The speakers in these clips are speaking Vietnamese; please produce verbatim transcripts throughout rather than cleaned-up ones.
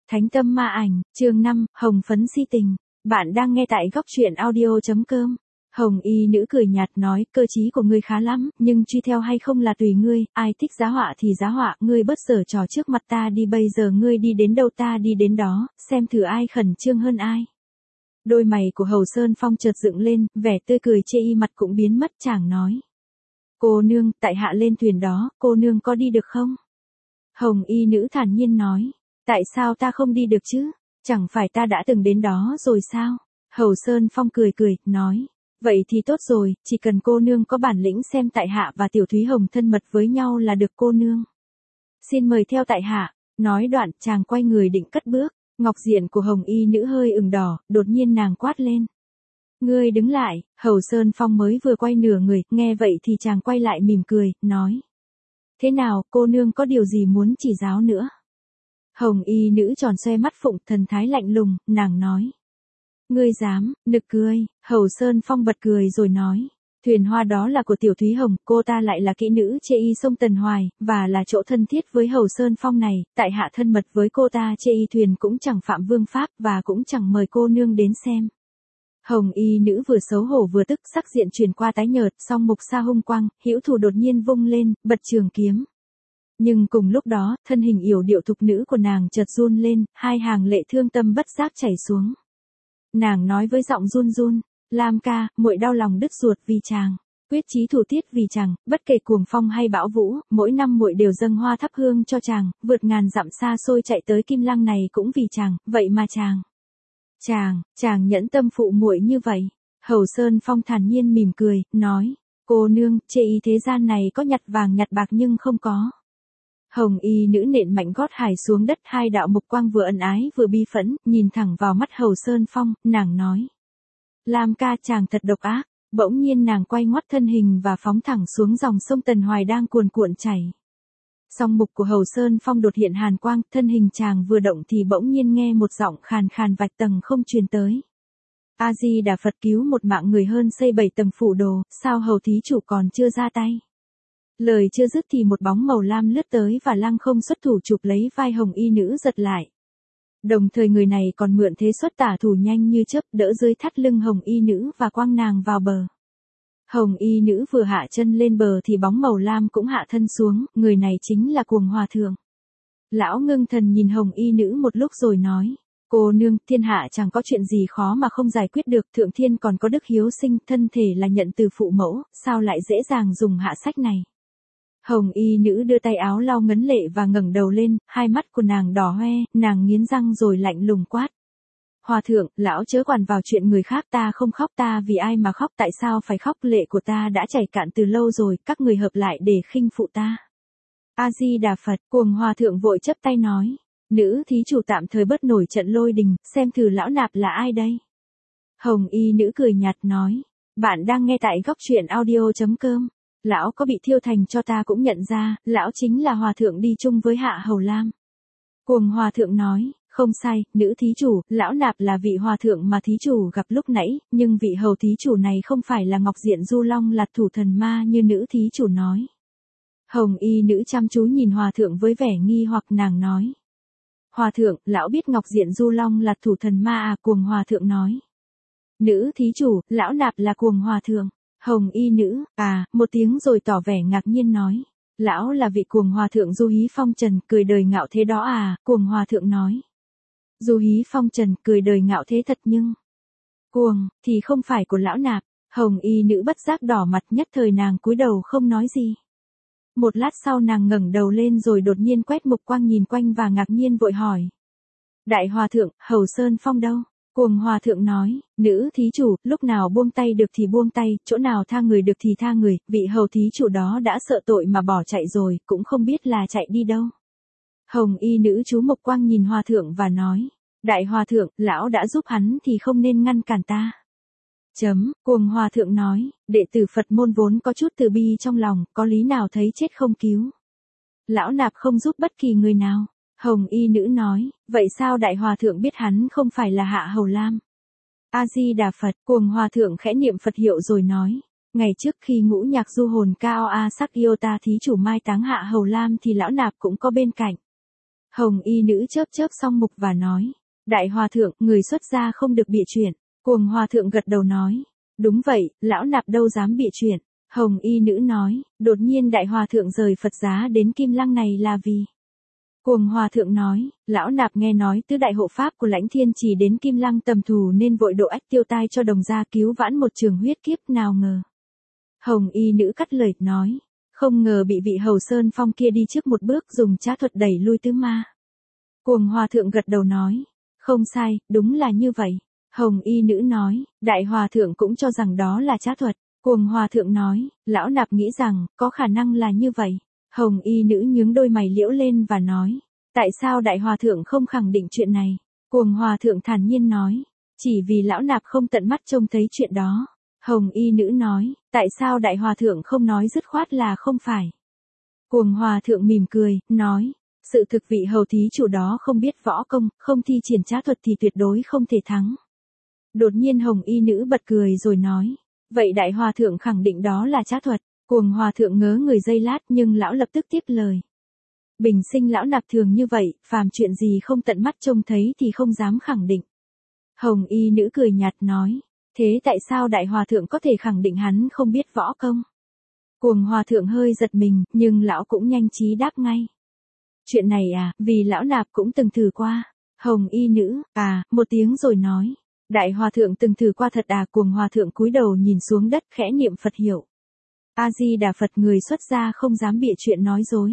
Thánh tâm ma ảnh, chương năm, hồng phấn si tình. Bạn đang nghe tại góc truyện audio chấm com. Hồng y nữ cười nhạt nói, cơ trí của ngươi khá lắm, nhưng truy theo hay không là tùy ngươi, ai thích giá họa thì giá họa, ngươi bớt giở trò trước mặt ta đi, bây giờ ngươi đi đến đâu ta đi đến đó, xem thử ai khẩn trương hơn ai. Đôi mày của Hầu Sơn Phong chợt dựng lên, vẻ tươi cười chê y mặt cũng biến mất, chàng nói. Cô nương, tại hạ lên thuyền đó, cô nương có đi được không? Hồng y nữ thản nhiên nói. Tại sao ta không đi được chứ? Chẳng phải ta đã từng đến đó rồi sao? Hầu Sơn Phong cười cười, nói. Vậy thì tốt rồi, chỉ cần cô nương có bản lĩnh xem tại hạ và Tiểu Thúy Hồng thân mật với nhau là được cô nương. Xin mời theo tại hạ. Nói đoạn, chàng quay người định cất bước. Ngọc diện của Hồng y nữ hơi ửng đỏ, đột nhiên nàng quát lên. Ngươi đứng lại, Hầu Sơn Phong mới vừa quay nửa người, nghe vậy thì chàng quay lại mỉm cười, nói. Thế nào, cô nương có điều gì muốn chỉ giáo nữa? Hồng y nữ tròn xoe mắt phụng, thần thái lạnh lùng, nàng nói. Ngươi dám, nực cười, Hầu Sơn Phong bật cười rồi nói. Thuyền hoa đó là của Tiểu Thúy Hồng, cô ta lại là kỹ nữ chê y sông Tần Hoài, và là chỗ thân thiết với Hầu Sơn Phong này, tại hạ thân mật với cô ta chê y thuyền cũng chẳng phạm vương pháp và cũng chẳng mời cô nương đến xem. Hồng y nữ vừa xấu hổ vừa tức, sắc diện chuyển qua tái nhợt, song mục sa hung quang, hữu thủ đột nhiên vung lên, bật trường kiếm. Nhưng cùng lúc đó, thân hình yểu điệu thục nữ của nàng chợt run lên, hai hàng lệ thương tâm bất giác chảy xuống. Nàng nói với giọng run run, Lam ca, muội đau lòng đứt ruột vì chàng, quyết chí thủ tiết vì chàng, bất kể cuồng phong hay bão vũ, mỗi năm muội đều dâng hoa thắp hương cho chàng, vượt ngàn dặm xa xôi chạy tới Kim Lăng này cũng vì chàng, vậy mà chàng. Chàng, chàng nhẫn tâm phụ muội như vậy. Hầu Sơn Phong thản nhiên mỉm cười, nói, cô nương, chê y thế gian này có nhặt vàng nhặt bạc nhưng không có. Hồng y nữ nện mạnh gót hài xuống đất, hai đạo mục quang vừa ân ái vừa bi phẫn, nhìn thẳng vào mắt Hầu Sơn Phong, nàng nói. Lam ca, chàng thật độc ác. Bỗng nhiên nàng quay ngoắt thân hình và phóng thẳng xuống dòng sông Tần Hoài đang cuồn cuộn chảy. Song mục của Hầu Sơn Phong đột hiện hàn quang, thân hình chàng vừa động thì bỗng nhiên nghe một giọng khàn khàn vạch tầng không truyền tới. A Di Đà Phật, cứu một mạng người hơn xây bảy tầng phủ đồ, sao hầu thí chủ còn chưa ra tay? Lời chưa dứt thì một bóng màu lam lướt tới và lăng không xuất thủ chụp lấy vai Hồng y nữ giật lại. Đồng thời người này còn mượn thế xuất tả thủ nhanh như chớp, đỡ dưới thắt lưng Hồng y nữ và quăng nàng vào bờ. Hồng y nữ vừa hạ chân lên bờ thì bóng màu lam cũng hạ thân xuống, người này chính là Cuồng Hòa Thượng. Lão ngưng thần nhìn Hồng y nữ một lúc rồi nói, cô nương, thiên hạ chẳng có chuyện gì khó mà không giải quyết được, thượng thiên còn có đức hiếu sinh, thân thể là nhận từ phụ mẫu, sao lại dễ dàng dùng hạ sách này. Hồng y nữ đưa tay áo lau ngấn lệ và ngẩng đầu lên, hai mắt của nàng đỏ hoe, nàng nghiến răng rồi lạnh lùng quát. Hòa thượng, lão chớ quản vào chuyện người khác, ta không khóc, ta vì ai mà khóc, tại sao phải khóc, lệ của ta đã chảy cạn từ lâu rồi, các người hợp lại để khinh phụ ta. A Di Đà Phật, Cuồng Hòa Thượng vội chấp tay nói, nữ thí chủ tạm thời bớt nổi trận lôi đình, xem thử lão nạp là ai đây. Hồng y nữ cười nhạt nói, bạn đang nghe tại góc truyện audio chấm com. Lão có bị thiêu thành cho ta cũng nhận ra, lão chính là Hòa Thượng đi chung với Hạ Hầu Lam. Cuồng Hòa Thượng nói, không sai, nữ thí chủ, lão nạp là vị Hòa Thượng mà thí chủ gặp lúc nãy, nhưng vị hầu thí chủ này không phải là Ngọc Diện Du Long Lạt Thủ Thần Ma như nữ thí chủ nói. Hồng y nữ chăm chú nhìn Hòa Thượng với vẻ nghi hoặc, nàng nói. Hòa Thượng, lão biết Ngọc Diện Du Long Lạt Thủ Thần Ma à? Cuồng Hòa Thượng nói. Nữ thí chủ, lão nạp là Cuồng Hòa Thượng. Hồng y nữ, à, một tiếng rồi tỏ vẻ ngạc nhiên nói. Lão là vị Cuồng Hòa Thượng Du Hí Phong Trần, cười đời ngạo thế đó à? Cuồng Hòa Thượng nói. Du Hí Phong Trần, cười đời ngạo thế thật nhưng. Cuồng, thì không phải của lão nạp. Hồng y nữ bất giác đỏ mặt, nhất thời nàng cúi đầu không nói gì. Một lát sau nàng ngẩng đầu lên rồi đột nhiên quét mục quang nhìn quanh và ngạc nhiên vội hỏi. Đại Hòa Thượng, Hầu Sơn Phong đâu? Cuồng Hòa Thượng nói, nữ thí chủ, lúc nào buông tay được thì buông tay, chỗ nào tha người được thì tha người, vị hầu thí chủ đó đã sợ tội mà bỏ chạy rồi, cũng không biết là chạy đi đâu. Hồng y nữ chú mục quang nhìn Hòa Thượng và nói, Đại Hòa Thượng, lão đã giúp hắn thì không nên ngăn cản ta. Chấm, Cuồng Hòa Thượng nói, đệ tử Phật môn vốn có chút từ bi trong lòng, có lý nào thấy chết không cứu. Lão nạp không giúp bất kỳ người nào. Hồng y nữ nói, vậy sao Đại Hòa Thượng biết hắn không phải là Hạ Hầu Lam? A Di Đà Phật, Cuồng Hòa Thượng khẽ niệm Phật hiệu rồi nói, ngày trước khi ngũ nhạc du hồn Cao A Sắc Yêu Ta thí chủ mai táng Hạ Hầu Lam thì lão nạp cũng có bên cạnh. Hồng y nữ chớp chớp song mục và nói. Đại hòa thượng, người xuất gia không được bịa chuyện. Cuồng hòa thượng gật đầu nói. Đúng vậy, lão nạp đâu dám bịa chuyện. Hồng y nữ nói, đột nhiên đại hòa thượng rời Phật giá đến Kim Lăng này là vì. Cuồng hòa thượng nói, lão nạp nghe nói tứ đại hộ pháp của Lãnh Thiên chỉ đến Kim Lăng tầm thù nên vội độ ách tiêu tai cho đồng gia cứu vãn một trường huyết kiếp nào ngờ. Hồng y nữ cắt lời nói, không ngờ bị vị Hầu Sơn Phong kia đi trước một bước dùng trá thuật đẩy lui tứ ma. Cuồng hòa thượng gật đầu nói, không sai, đúng là như vậy. Hồng y nữ nói, đại hòa thượng cũng cho rằng đó là trá thuật. Cuồng hòa thượng nói, lão nạp nghĩ rằng, có khả năng là như vậy. Hồng y nữ nhướng đôi mày liễu lên và nói, tại sao đại hòa thượng không khẳng định chuyện này? Cuồng hòa thượng thản nhiên nói, chỉ vì lão nạp không tận mắt trông thấy chuyện đó. Hồng y nữ nói, tại sao đại hòa thượng không nói dứt khoát là không phải? Cuồng hòa thượng mỉm cười, nói, sự thực vị hầu thí chủ đó không biết võ công, không thi triển trá thuật thì tuyệt đối không thể thắng. Đột nhiên hồng y nữ bật cười rồi nói, vậy đại hòa thượng khẳng định đó là trá thuật. Cuồng hòa thượng ngớ người giây lát nhưng lão lập tức tiếp lời. Bình sinh lão nạp thường như vậy, phàm chuyện gì không tận mắt trông thấy thì không dám khẳng định. Hồng y nữ cười nhạt nói, thế tại sao đại hòa thượng có thể khẳng định hắn không biết võ công? Cuồng hòa thượng hơi giật mình, nhưng lão cũng nhanh trí đáp ngay. Chuyện này à, vì lão nạp cũng từng thử qua. Hồng y nữ, à, một tiếng rồi nói. Đại hòa thượng từng thử qua thật à? Cuồng hòa thượng cúi đầu nhìn xuống đất khẽ niệm Phật hiệu. A-di-đà Phật, người xuất gia không dám bịa chuyện nói dối.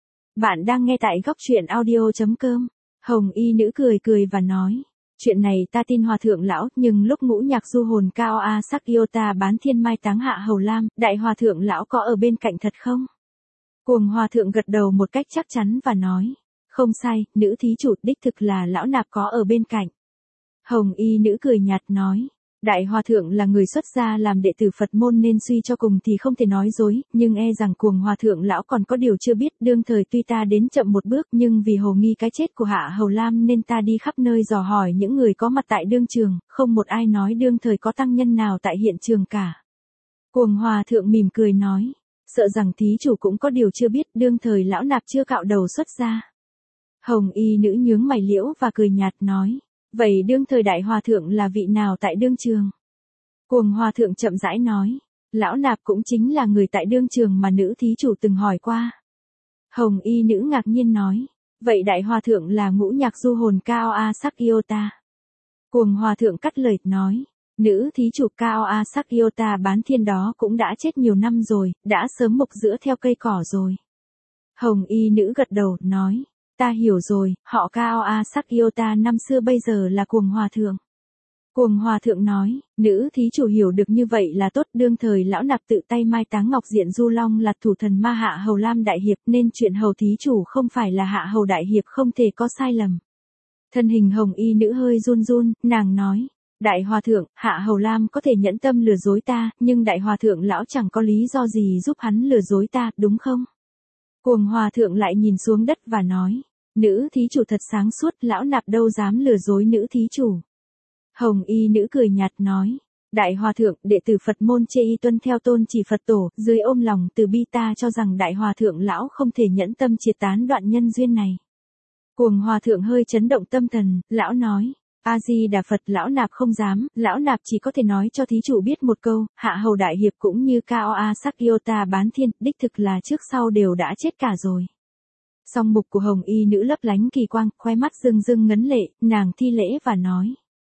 Bạn đang nghe tại góc truyện audio chấm com. Hồng y nữ cười cười và nói. Chuyện này ta tin hòa thượng lão, nhưng lúc ngũ nhạc du hồn Cao A Sắc Yota bán thiên mai táng hạ Hầu Lam, đại hòa thượng lão có ở bên cạnh thật không? Cuồng hòa thượng gật đầu một cách chắc chắn và nói. Không sai, nữ thí chủ đích thực là lão nạp có ở bên cạnh. Hồng y nữ cười nhạt nói. Đại hòa thượng là người xuất gia làm đệ tử Phật môn nên suy cho cùng thì không thể nói dối, nhưng e rằng cuồng hòa thượng lão còn có điều chưa biết. Đương thời tuy ta đến chậm một bước nhưng vì hồ nghi cái chết của Hạ Hầu Lam nên ta đi khắp nơi dò hỏi những người có mặt tại đương trường, không một ai nói đương thời có tăng nhân nào tại hiện trường cả. Cuồng hòa thượng mỉm cười nói, sợ rằng thí chủ cũng có điều chưa biết, đương thời lão nạp chưa cạo đầu xuất gia. Hồng y nữ nhướng mày liễu và cười nhạt nói. Vậy đương thời đại hòa thượng là vị nào tại đương trường? Cuồng hòa thượng chậm rãi nói. Lão nạp cũng chính là người tại đương trường mà nữ thí chủ từng hỏi qua. Hồng y nữ ngạc nhiên nói. Vậy đại hòa thượng là ngũ nhạc du hồn Cao A Sắc Yota. Cuồng hòa thượng cắt lời nói. Nữ thí chủ Cao A Sắc Yota bán thiên đó cũng đã chết nhiều năm rồi, đã sớm mục giữa theo cây cỏ rồi. Hồng y nữ gật đầu, nói. Ta hiểu rồi, họ Cao A Sắc Yota năm xưa bây giờ là cuồng hòa thượng. Cuồng hòa thượng nói, nữ thí chủ hiểu được như vậy là tốt. Đương thời lão nạp tự tay mai táng Ngọc Diện Du Long là thủ thần ma Hạ Hầu Lam đại hiệp, nên chuyện hầu thí chủ không phải là Hạ Hầu đại hiệp không thể có sai lầm. Thân hình hồng y nữ hơi run run, nàng nói, đại hòa thượng, Hạ Hầu Lam có thể nhẫn tâm lừa dối ta, nhưng đại hòa thượng lão chẳng có lý do gì giúp hắn lừa dối ta, đúng không? Cuồng hòa thượng lại nhìn xuống đất và nói, nữ thí chủ thật sáng suốt, lão nạp đâu dám lừa dối nữ thí chủ. Hồng y nữ cười nhạt nói, đại hòa thượng, đệ tử Phật môn chê y tuân theo tôn chỉ Phật tổ, dưới ôm lòng từ bi ta cho rằng đại hòa thượng lão không thể nhẫn tâm triệt tán đoạn nhân duyên này. Cuồng hòa thượng hơi chấn động tâm thần, lão nói, A-di-đà Phật, lão nạp không dám, lão nạp chỉ có thể nói cho thí chủ biết một câu, Hạ Hầu đại hiệp cũng như Cao A Sắc Yota bán thiên, đích thực là trước sau đều đã chết cả rồi. Song mục của hồng y nữ lấp lánh kỳ quang, khoe mắt rưng rưng ngấn lệ, nàng thi lễ và nói.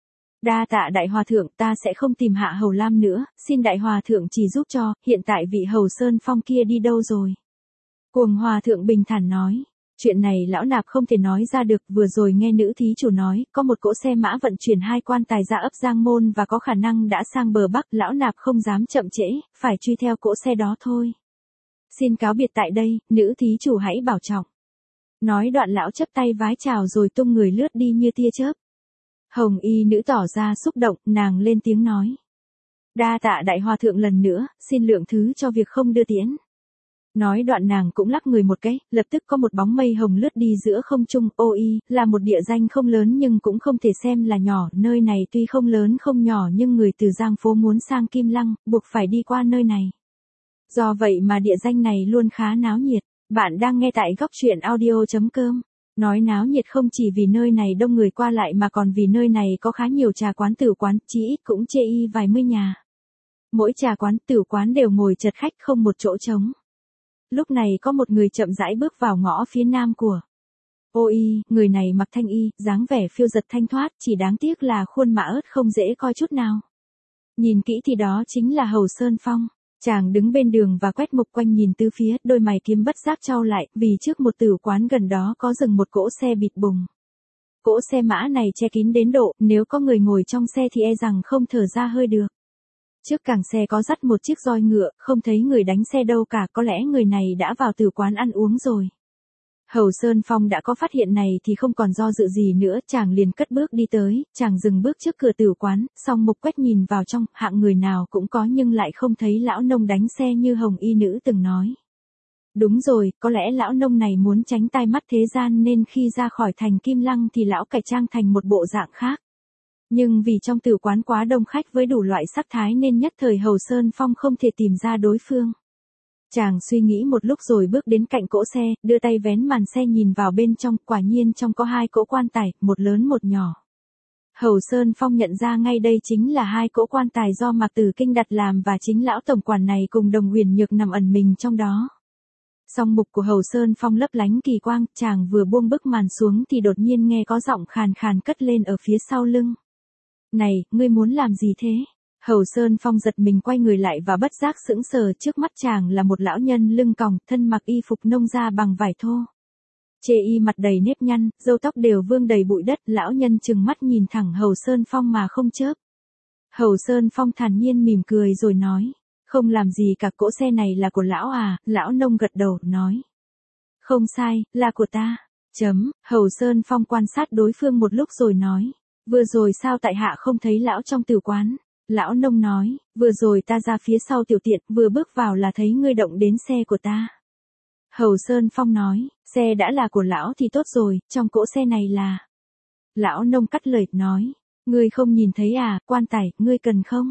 Đa tạ đại hòa thượng, ta sẽ không tìm Hạ Hầu Lam nữa, xin đại hòa thượng chỉ giúp cho, hiện tại vị Hầu Sơn Phong kia đi đâu rồi? Cuồng hòa thượng bình thản nói. Chuyện này lão nạp không thể nói ra được, vừa rồi nghe nữ thí chủ nói, có một cỗ xe mã vận chuyển hai quan tài ra ấp Giang Môn và có khả năng đã sang bờ Bắc, lão nạp không dám chậm trễ, phải truy theo cỗ xe đó thôi. Xin cáo biệt tại đây, nữ thí chủ hãy bảo trọng. Nói đoạn lão chắp tay vái chào rồi tung người lướt đi như tia chớp. Hồng y nữ tỏ ra xúc động, nàng lên tiếng nói. Đa tạ đại hòa thượng lần nữa, xin lượng thứ cho việc không đưa tiễn. Nói đoạn nàng cũng lắc người một cái, lập tức có một bóng mây hồng lướt đi giữa không trung. Ô y, là một địa danh không lớn nhưng cũng không thể xem là nhỏ, nơi này tuy không lớn không nhỏ nhưng người từ Giang Phố muốn sang Kim Lăng, buộc phải đi qua nơi này. Do vậy mà địa danh này luôn khá náo nhiệt. Bạn đang nghe tại góc truyện audio chấm com. Nói náo nhiệt không chỉ vì nơi này đông người qua lại mà còn vì nơi này có khá nhiều trà quán tử quán, chí ít cũng chê y vài mươi nhà. Mỗi trà quán tử quán đều ngồi chật khách không một chỗ trống. Lúc này có một người chậm rãi bước vào ngõ phía nam của ô y, người này mặc thanh y, dáng vẻ phiêu dật thanh thoát, chỉ đáng tiếc là khuôn mặt ớt không dễ coi chút nào. Nhìn kỹ thì đó chính là Hầu Sơn Phong. Chàng đứng bên đường và quét mục quanh nhìn tứ phía, đôi mày kiếm bất giác chau lại, vì trước một tử quán gần đó có dừng một cỗ xe bịt bùng. Cỗ xe mã này che kín đến độ, nếu có người ngồi trong xe thì e rằng không thở ra hơi được. Trước càng xe có dắt một chiếc roi ngựa, không thấy người đánh xe đâu cả, có lẽ người này đã vào tử quán ăn uống rồi. Hầu Sơn Phong đã có phát hiện này thì không còn do dự gì nữa, chàng liền cất bước đi tới, chàng dừng bước trước cửa tử quán, song mục quét nhìn vào trong, hạng người nào cũng có nhưng lại không thấy lão nông đánh xe như hồng y nữ từng nói. Đúng rồi, có lẽ lão nông này muốn tránh tai mắt thế gian nên khi ra khỏi thành Kim Lăng thì lão cải trang thành một bộ dạng khác. Nhưng vì trong tử quán quá đông khách với đủ loại sắc thái nên nhất thời Hầu Sơn Phong không thể tìm ra đối phương. Chàng suy nghĩ một lúc rồi bước đến cạnh cỗ xe, đưa tay vén màn xe nhìn vào bên trong, quả nhiên trong có hai cỗ quan tài, một lớn một nhỏ. Hầu Sơn Phong nhận ra ngay đây chính là hai cỗ quan tài do Mạc Tử Kinh đặt làm và chính lão tổng quản này cùng Đồng Huyền Nhược nằm ẩn mình trong đó. Song mục của Hầu Sơn Phong lấp lánh kỳ quang, chàng vừa buông bức màn xuống thì đột nhiên nghe có giọng khàn khàn cất lên ở phía sau lưng. Này, ngươi muốn làm gì thế? Hầu Sơn Phong giật mình quay người lại và bất giác sững sờ, trước mắt chàng là một lão nhân lưng còng, thân mặc y phục nông gia bằng vải thô. Chê y mặt đầy nếp nhăn, râu tóc đều vương đầy bụi đất, lão nhân trừng mắt nhìn thẳng Hầu Sơn Phong mà không chớp. Hầu Sơn Phong thản nhiên mỉm cười rồi nói, không làm gì cả, cỗ xe này là của lão à, lão nông gật đầu, nói. Không sai, là của ta. Chấm, Hầu Sơn Phong quan sát đối phương một lúc rồi nói, vừa rồi sao tại hạ không thấy lão trong tử quán? Lão nông nói, vừa rồi ta ra phía sau tiểu tiện, vừa bước vào là thấy ngươi động đến xe của ta. Hầu Sơn Phong nói, xe đã là của lão thì tốt rồi, trong cỗ xe này là. Lão nông cắt lời, nói, ngươi không nhìn thấy à, quan tài, ngươi cần không?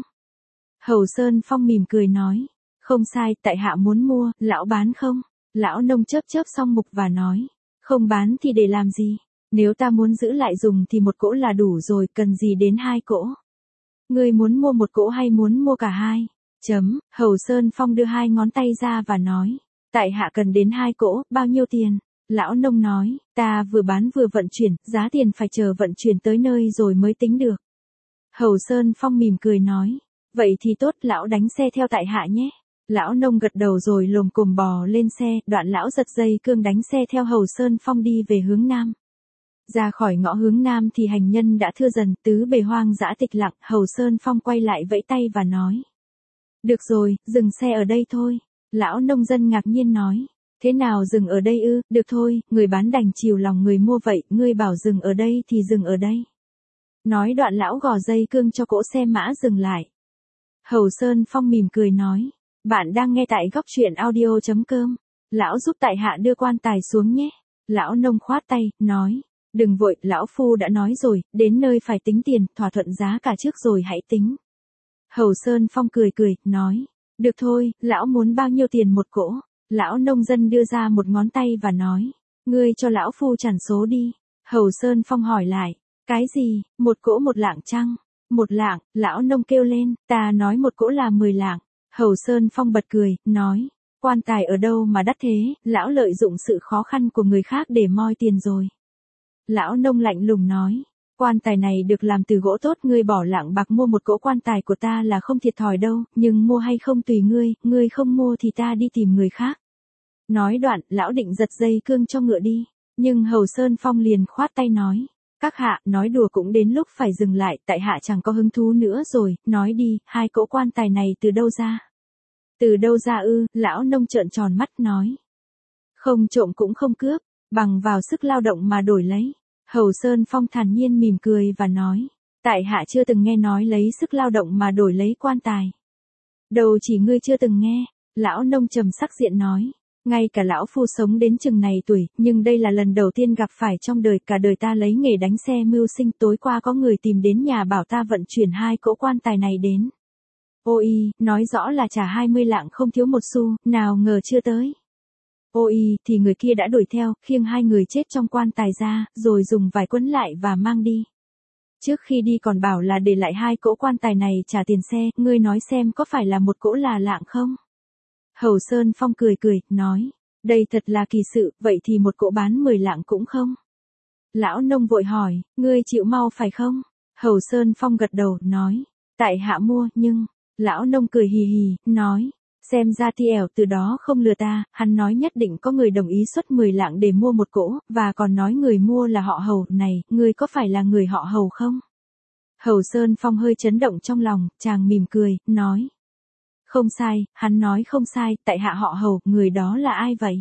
Hầu Sơn Phong mỉm cười nói, không sai, tại hạ muốn mua, lão bán không? Lão nông chớp chớp song mục và nói, không bán thì để làm gì? Nếu ta muốn giữ lại dùng thì một cỗ là đủ rồi, cần gì đến hai cỗ? Ngươi muốn mua một cỗ hay muốn mua cả hai? Chấm, Hầu Sơn Phong đưa hai ngón tay ra và nói, tại hạ cần đến hai cỗ, bao nhiêu tiền? Lão nông nói, ta vừa bán vừa vận chuyển, giá tiền phải chờ vận chuyển tới nơi rồi mới tính được. Hầu Sơn Phong mỉm cười nói, vậy thì tốt, lão đánh xe theo tại hạ nhé. Lão nông gật đầu rồi lồm cồm bò lên xe, đoạn lão giật dây cương đánh xe theo Hầu Sơn Phong đi về hướng nam. Ra khỏi ngõ hướng nam thì hành nhân đã thưa dần, tứ bề hoang dã tịch lặng, Hầu Sơn Phong quay lại vẫy tay và nói. Được rồi, dừng xe ở đây thôi. Lão nông dân ngạc nhiên nói. Thế nào dừng ở đây ư, được thôi, người bán đành chiều lòng người mua vậy, ngươi bảo dừng ở đây thì dừng ở đây. Nói đoạn lão gò dây cương cho cỗ xe mã dừng lại. Hầu Sơn Phong mỉm cười nói. Bạn đang nghe tại góc truyện audio chấm com. Lão giúp tại hạ đưa quan tài xuống nhé. Lão nông khoát tay, nói. Đừng vội, lão phu đã nói rồi, đến nơi phải tính tiền, thỏa thuận giá cả trước rồi hãy tính. Hầu Sơn Phong cười cười, nói. Được thôi, lão muốn bao nhiêu tiền một cỗ? Lão nông dân đưa ra một ngón tay và nói. Ngươi cho lão phu tràn số đi. Hầu Sơn Phong hỏi lại. Cái gì, một cỗ một lạng chăng? Một lạng, lão nông kêu lên, ta nói một cỗ là mười lạng. Hầu Sơn Phong bật cười, nói. Quan tài ở đâu mà đắt thế, lão lợi dụng sự khó khăn của người khác để moi tiền rồi. Lão nông lạnh lùng nói, quan tài này được làm từ gỗ tốt, ngươi bỏ lạng bạc mua một cỗ quan tài của ta là không thiệt thòi đâu, nhưng mua hay không tùy ngươi, ngươi không mua thì ta đi tìm người khác. Nói đoạn, lão định giật dây cương cho ngựa đi, nhưng Hầu Sơn Phong liền khoát tay nói, các hạ, nói đùa cũng đến lúc phải dừng lại, tại hạ chẳng có hứng thú nữa rồi, nói đi, hai cỗ quan tài này từ đâu ra? Từ đâu ra ư, lão nông trợn tròn mắt nói. Không trộm cũng không cướp. Bằng vào sức lao động mà đổi lấy. Hầu Sơn Phong thản nhiên mỉm cười và nói. Tại hạ chưa từng nghe nói lấy sức lao động mà đổi lấy quan tài. Đâu chỉ ngươi chưa từng nghe. Lão nông trầm sắc diện nói. Ngay cả lão phu sống đến chừng này tuổi, nhưng đây là lần đầu tiên gặp phải trong đời, cả đời ta lấy nghề đánh xe mưu sinh, tối qua có người tìm đến nhà bảo ta vận chuyển hai cỗ quan tài này đến. Ôi, nói rõ là trả hai mươi lạng không thiếu một xu, nào ngờ chưa tới. Ôi, thì người kia đã đuổi theo, khiêng hai người chết trong quan tài ra, rồi dùng vải quấn lại và mang đi. Trước khi đi còn bảo là để lại hai cỗ quan tài này trả tiền xe, ngươi nói xem có phải là một cỗ là lạng không? Hầu Sơn Phong cười cười, nói, đây thật là kỳ sự, vậy thì một cỗ bán mười lạng cũng không? Lão nông vội hỏi, ngươi chịu mau phải không? Hầu Sơn Phong gật đầu, nói, tại hạ mua, nhưng, lão nông cười hì hì, nói, xem ra ti ẻo từ đó không lừa ta, hắn nói nhất định có người đồng ý xuất mười lạng để mua một cỗ, và còn nói người mua là họ Hầu, này, ngươi có phải là người họ Hầu không? Hầu Sơn Phong hơi chấn động trong lòng, chàng mỉm cười, nói, không sai, hắn nói không sai, tại hạ họ Hầu, người đó là ai vậy?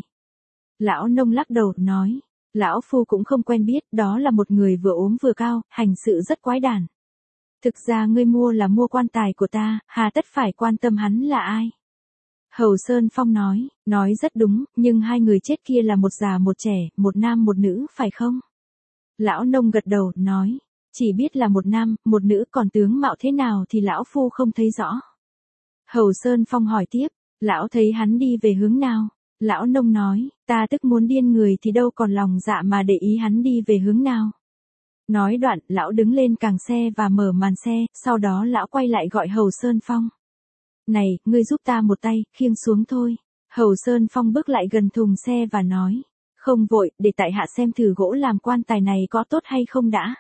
Lão nông lắc đầu, nói, lão phu cũng không quen biết, đó là một người vừa ốm vừa cao, hành sự rất quái đản. Thực ra ngươi mua là mua quan tài của ta, hà tất phải quan tâm hắn là ai? Hầu Sơn Phong nói, nói rất đúng, nhưng hai người chết kia là một già một trẻ, một nam một nữ, phải không? Lão nông gật đầu, nói, chỉ biết là một nam, một nữ, còn tướng mạo thế nào thì lão phu không thấy rõ. Hầu Sơn Phong hỏi tiếp, lão thấy hắn đi về hướng nào? Lão nông nói, ta tức muốn điên người thì đâu còn lòng dạ mà để ý hắn đi về hướng nào. Nói đoạn, lão đứng lên càng xe và mở màn xe, sau đó lão quay lại gọi Hầu Sơn Phong. Này, ngươi giúp ta một tay, khiêng xuống thôi. Hầu Sơn Phong bước lại gần thùng xe và nói, không vội, để tại hạ xem thử gỗ làm quan tài này có tốt hay không đã.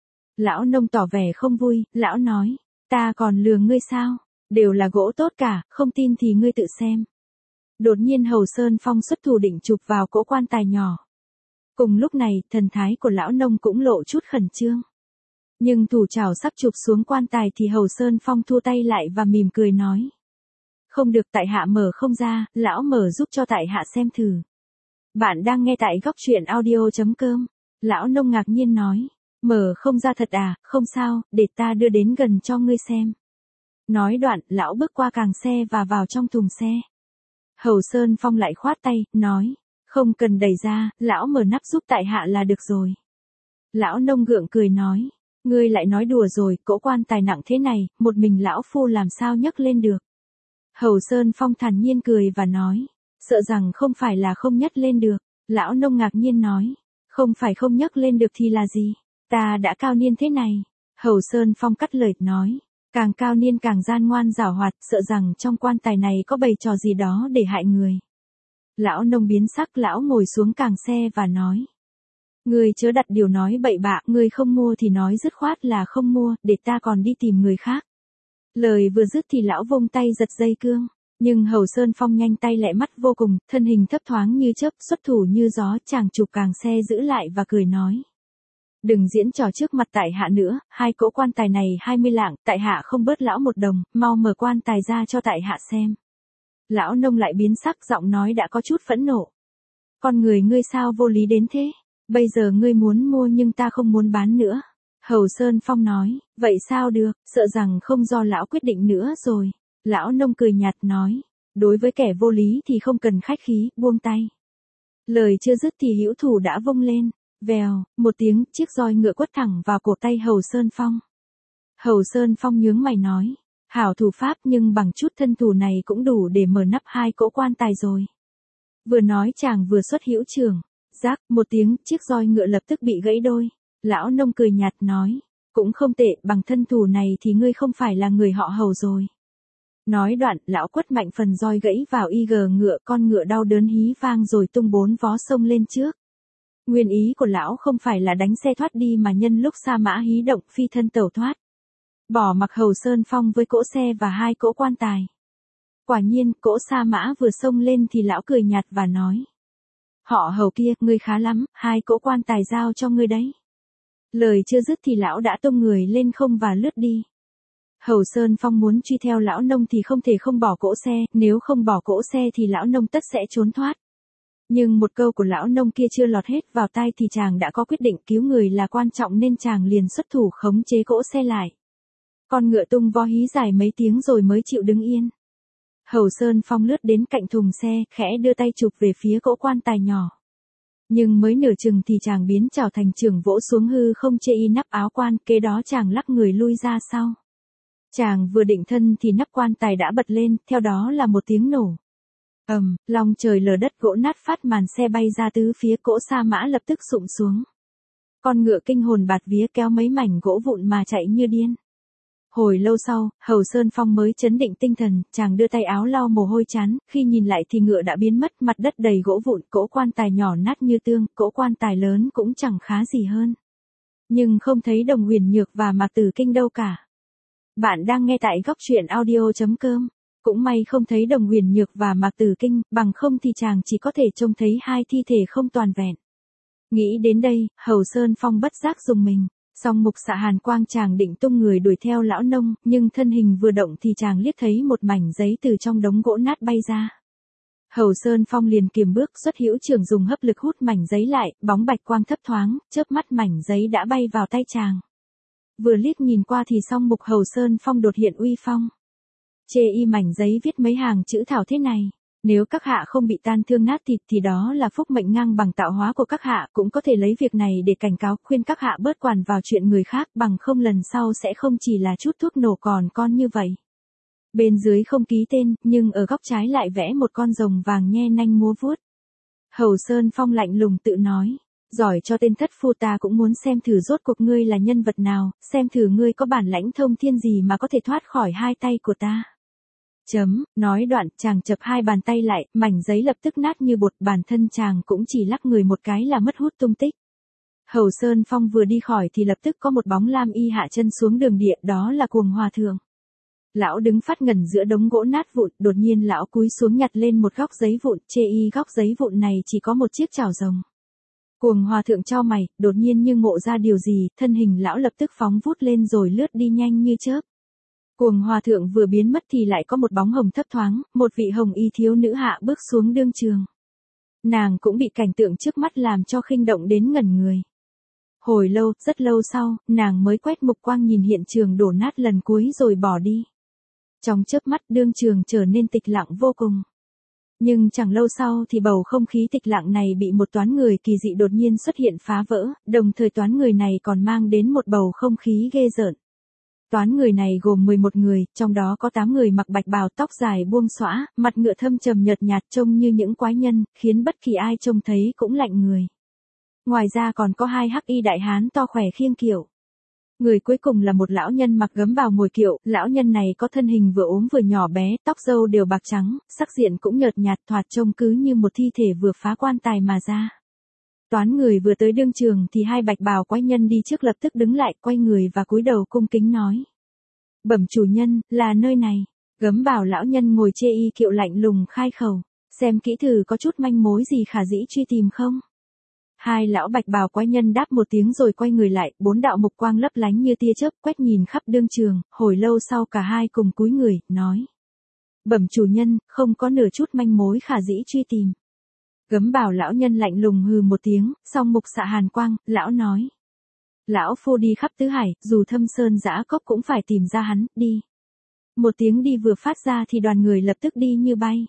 Lão nông tỏ vẻ không vui, lão nói, ta còn lừa ngươi sao? Đều là gỗ tốt cả, không tin thì ngươi tự xem. Đột nhiên Hầu Sơn Phong xuất thủ định chụp vào cỗ quan tài nhỏ. Cùng lúc này, thần thái của lão nông cũng lộ chút khẩn trương. Nhưng thủ chảo sắp chụp xuống quan tài thì Hầu Sơn Phong thua tay lại và mỉm cười nói. Không được, tại hạ mở không ra, lão mở giúp cho tại hạ xem thử. Bạn đang nghe tại góc truyện audio chấm com. Lão nông ngạc nhiên nói. Mở không ra thật à, không sao, để ta đưa đến gần cho ngươi xem. Nói đoạn, lão bước qua càng xe và vào trong thùng xe. Hầu Sơn Phong lại khoát tay, nói. Không cần đẩy ra, lão mở nắp giúp tại hạ là được rồi. Lão nông gượng cười nói. Ngươi lại nói đùa rồi, cỗ quan tài nặng thế này, một mình lão phu làm sao nhấc lên được. Hầu Sơn Phong thản nhiên cười và nói. Sợ rằng không phải là không nhấc lên được. Lão nông ngạc nhiên nói. Không phải không nhấc lên được thì là gì? Ta đã cao niên thế này. Hầu Sơn Phong cắt lời nói. Càng cao niên càng gian ngoan giảo hoạt, sợ rằng trong quan tài này có bày trò gì đó để hại người. Lão nông biến sắc, lão ngồi xuống càng xe và nói. Ngươi chớ đặt điều nói bậy bạ, ngươi không mua thì nói dứt khoát là không mua, để ta còn đi tìm người khác. Lời vừa dứt thì lão vung tay giật dây cương, nhưng Hầu Sơn Phong nhanh tay lẹ mắt vô cùng, thân hình thấp thoáng như chớp, xuất thủ như gió, chàng chụp càng xe giữ lại và cười nói. Đừng diễn trò trước mặt tại hạ nữa, hai cỗ quan tài này hai mươi lạng, tại hạ không bớt lão một đồng, mau mở quan tài ra cho tại hạ xem. Lão nông lại biến sắc, giọng nói đã có chút phẫn nộ. Con người ngươi sao vô lý đến thế? Bây giờ ngươi muốn mua nhưng ta không muốn bán nữa. Hầu Sơn Phong nói, vậy sao được, sợ rằng không do lão quyết định nữa rồi. Lão nông cười nhạt nói, đối với kẻ vô lý thì không cần khách khí, buông tay. Lời chưa dứt thì hữu thủ đã vung lên, vèo, một tiếng, chiếc roi ngựa quất thẳng vào cổ tay Hầu Sơn Phong. Hầu Sơn Phong nhướng mày nói, hảo thủ pháp nhưng bằng chút thân thủ này cũng đủ để mở nắp hai cỗ quan tài rồi. Vừa nói chàng vừa xuất hữu trường. Rác, một tiếng, chiếc roi ngựa lập tức bị gãy đôi. Lão nông cười nhạt nói, cũng không tệ, bằng thân thủ này thì ngươi không phải là người họ Hầu rồi. Nói đoạn, lão quất mạnh phần roi gãy vào y gờ ngựa, con ngựa đau đớn hí vang rồi tung bốn vó sông lên trước. Nguyên ý của lão không phải là đánh xe thoát đi mà nhân lúc sa mã hí động phi thân tẩu thoát. Bỏ mặc Hầu Sơn Phong với cỗ xe và hai cỗ quan tài. Quả nhiên, cỗ sa mã vừa xông lên thì lão cười nhạt và nói. Họ Hầu kia, ngươi khá lắm, hai cỗ quan tài giao cho ngươi đấy. Lời chưa dứt thì lão đã tung người lên không và lướt đi. Hầu Sơn Phong muốn truy theo lão nông thì không thể không bỏ cỗ xe, nếu không bỏ cỗ xe thì lão nông tất sẽ trốn thoát. Nhưng một câu của lão nông kia chưa lọt hết vào tai thì chàng đã có quyết định cứu người là quan trọng nên chàng liền xuất thủ khống chế cỗ xe lại. Con ngựa tung vo hí dài mấy tiếng rồi mới chịu đứng yên. Hầu Sơn Phong lướt đến cạnh thùng xe, khẽ đưa tay chụp về phía cỗ quan tài nhỏ. Nhưng mới nửa chừng thì chàng biến trảo thành trường vỗ xuống hư không chê y nắp áo quan, kế đó chàng lắc người lui ra sau. Chàng vừa định thân thì nắp quan tài đã bật lên, theo đó là một tiếng nổ. Ầm, long trời lở đất, gỗ nát phát, màn xe bay ra tứ phía, cỗ sa mã lập tức sụp xuống. Con ngựa kinh hồn bạt vía kéo mấy mảnh gỗ vụn mà chạy như điên. Hồi lâu sau, Hầu Sơn Phong mới chấn định tinh thần, chàng đưa tay áo lau mồ hôi chán, khi nhìn lại thì ngựa đã biến mất, mặt đất đầy gỗ vụn, cỗ quan tài nhỏ nát như tương, cỗ quan tài lớn cũng chẳng khá gì hơn. Nhưng không thấy Đồng Huyền Nhược và Mạc Tử Kinh đâu cả. Bạn đang nghe tại góc truyện audio chấm com. Cũng may không thấy Đồng Huyền Nhược và Mạc Tử Kinh, bằng không thì chàng chỉ có thể trông thấy hai thi thể không toàn vẹn. Nghĩ đến đây, Hầu Sơn Phong bất giác rùng mình. Song Mục Xạ Hàn Quang chàng định tung người đuổi theo lão nông, nhưng thân hình vừa động thì chàng liếc thấy một mảnh giấy từ trong đống gỗ nát bay ra. Hầu Sơn Phong liền kiềm bước, xuất hữu trưởng dùng hấp lực hút mảnh giấy lại, bóng bạch quang thấp thoáng, chớp mắt mảnh giấy đã bay vào tay chàng. Vừa liếc nhìn qua thì Song Mục Hầu Sơn Phong đột hiện uy phong. Chê y mảnh giấy viết mấy hàng chữ thảo thế này: nếu các hạ không bị tan thương nát thịt thì đó là phúc mệnh ngang bằng tạo hóa của các hạ, cũng có thể lấy việc này để cảnh cáo khuyên các hạ bớt quản vào chuyện người khác, bằng không lần sau sẽ không chỉ là chút thuốc nổ còn con như vậy. Bên dưới không ký tên, nhưng ở góc trái lại vẽ một con rồng vàng nhe nanh múa vuốt. Hầu Sơn Phong lạnh lùng tự nói: giỏi cho tên thất phu, ta cũng muốn xem thử rốt cuộc ngươi là nhân vật nào, xem thử ngươi có bản lãnh thông thiên gì mà có thể thoát khỏi hai tay của ta. Chấm, nói đoạn, chàng chập hai bàn tay lại, mảnh giấy lập tức nát như bột, bản thân chàng cũng chỉ lắc người một cái là mất hút tung tích. Hầu Sơn Phong vừa đi khỏi thì lập tức có một bóng lam y hạ chân xuống đường địa, đó là Cuồng Hòa Thượng. Lão đứng phát ngẩn giữa đống gỗ nát vụn, đột nhiên lão cúi xuống nhặt lên một góc giấy vụn, chê y góc giấy vụn này chỉ có một chiếc chảo rồng. Cuồng Hòa Thượng chau mày, đột nhiên như ngộ ra điều gì, thân hình lão lập tức phóng vút lên rồi lướt đi nhanh như chớp. Cuồng Hòa Thượng vừa biến mất thì lại có một bóng hồng thấp thoáng, một vị hồng y thiếu nữ hạ bước xuống đương trường. Nàng cũng bị cảnh tượng trước mắt làm cho khinh động đến ngẩn người. Hồi lâu, rất lâu sau, nàng mới quét mục quang nhìn hiện trường đổ nát lần cuối rồi bỏ đi. Trong chớp mắt đương trường trở nên tịch lặng vô cùng. Nhưng chẳng lâu sau thì bầu không khí tịch lặng này bị một toán người kỳ dị đột nhiên xuất hiện phá vỡ, đồng thời toán người này còn mang đến một bầu không khí ghê rợn. Toán người này gồm mười một người, trong đó có tám người mặc bạch bào, tóc dài buông xõa, mặt ngựa thâm trầm nhợt nhạt trông như những quái nhân, khiến bất kỳ ai trông thấy cũng lạnh người. Ngoài ra còn có hai hắc y đại hán to khỏe khiêng kiệu. Người cuối cùng là một lão nhân mặc gấm bào ngồi kiệu, lão nhân này có thân hình vừa ốm vừa nhỏ bé, tóc râu đều bạc trắng, sắc diện cũng nhợt nhạt, thoạt trông cứ như một thi thể vừa phá quan tài mà ra. Toán người vừa tới đương trường thì hai bạch bào quái nhân đi trước lập tức đứng lại, quay người và cúi đầu cung kính nói: bẩm chủ nhân, là nơi này. Gấm bào lão nhân ngồi chê y kiệu lạnh lùng khai khẩu: xem kỹ thử có chút manh mối gì khả dĩ truy tìm không? Hai lão bạch bào quái nhân đáp một tiếng rồi quay người lại, bốn đạo mục quang lấp lánh như tia chớp quét nhìn khắp đương trường, hồi lâu sau cả hai cùng cúi người, nói: bẩm chủ nhân, không có nửa chút manh mối khả dĩ truy tìm. Gấm bào lão nhân lạnh lùng hừ một tiếng, song Mục Xạ Hàn Quang, lão nói: lão phu đi khắp tứ hải, dù thâm sơn dã cốc cũng phải tìm ra hắn, đi. Một tiếng đi vừa phát ra thì đoàn người lập tức đi như bay.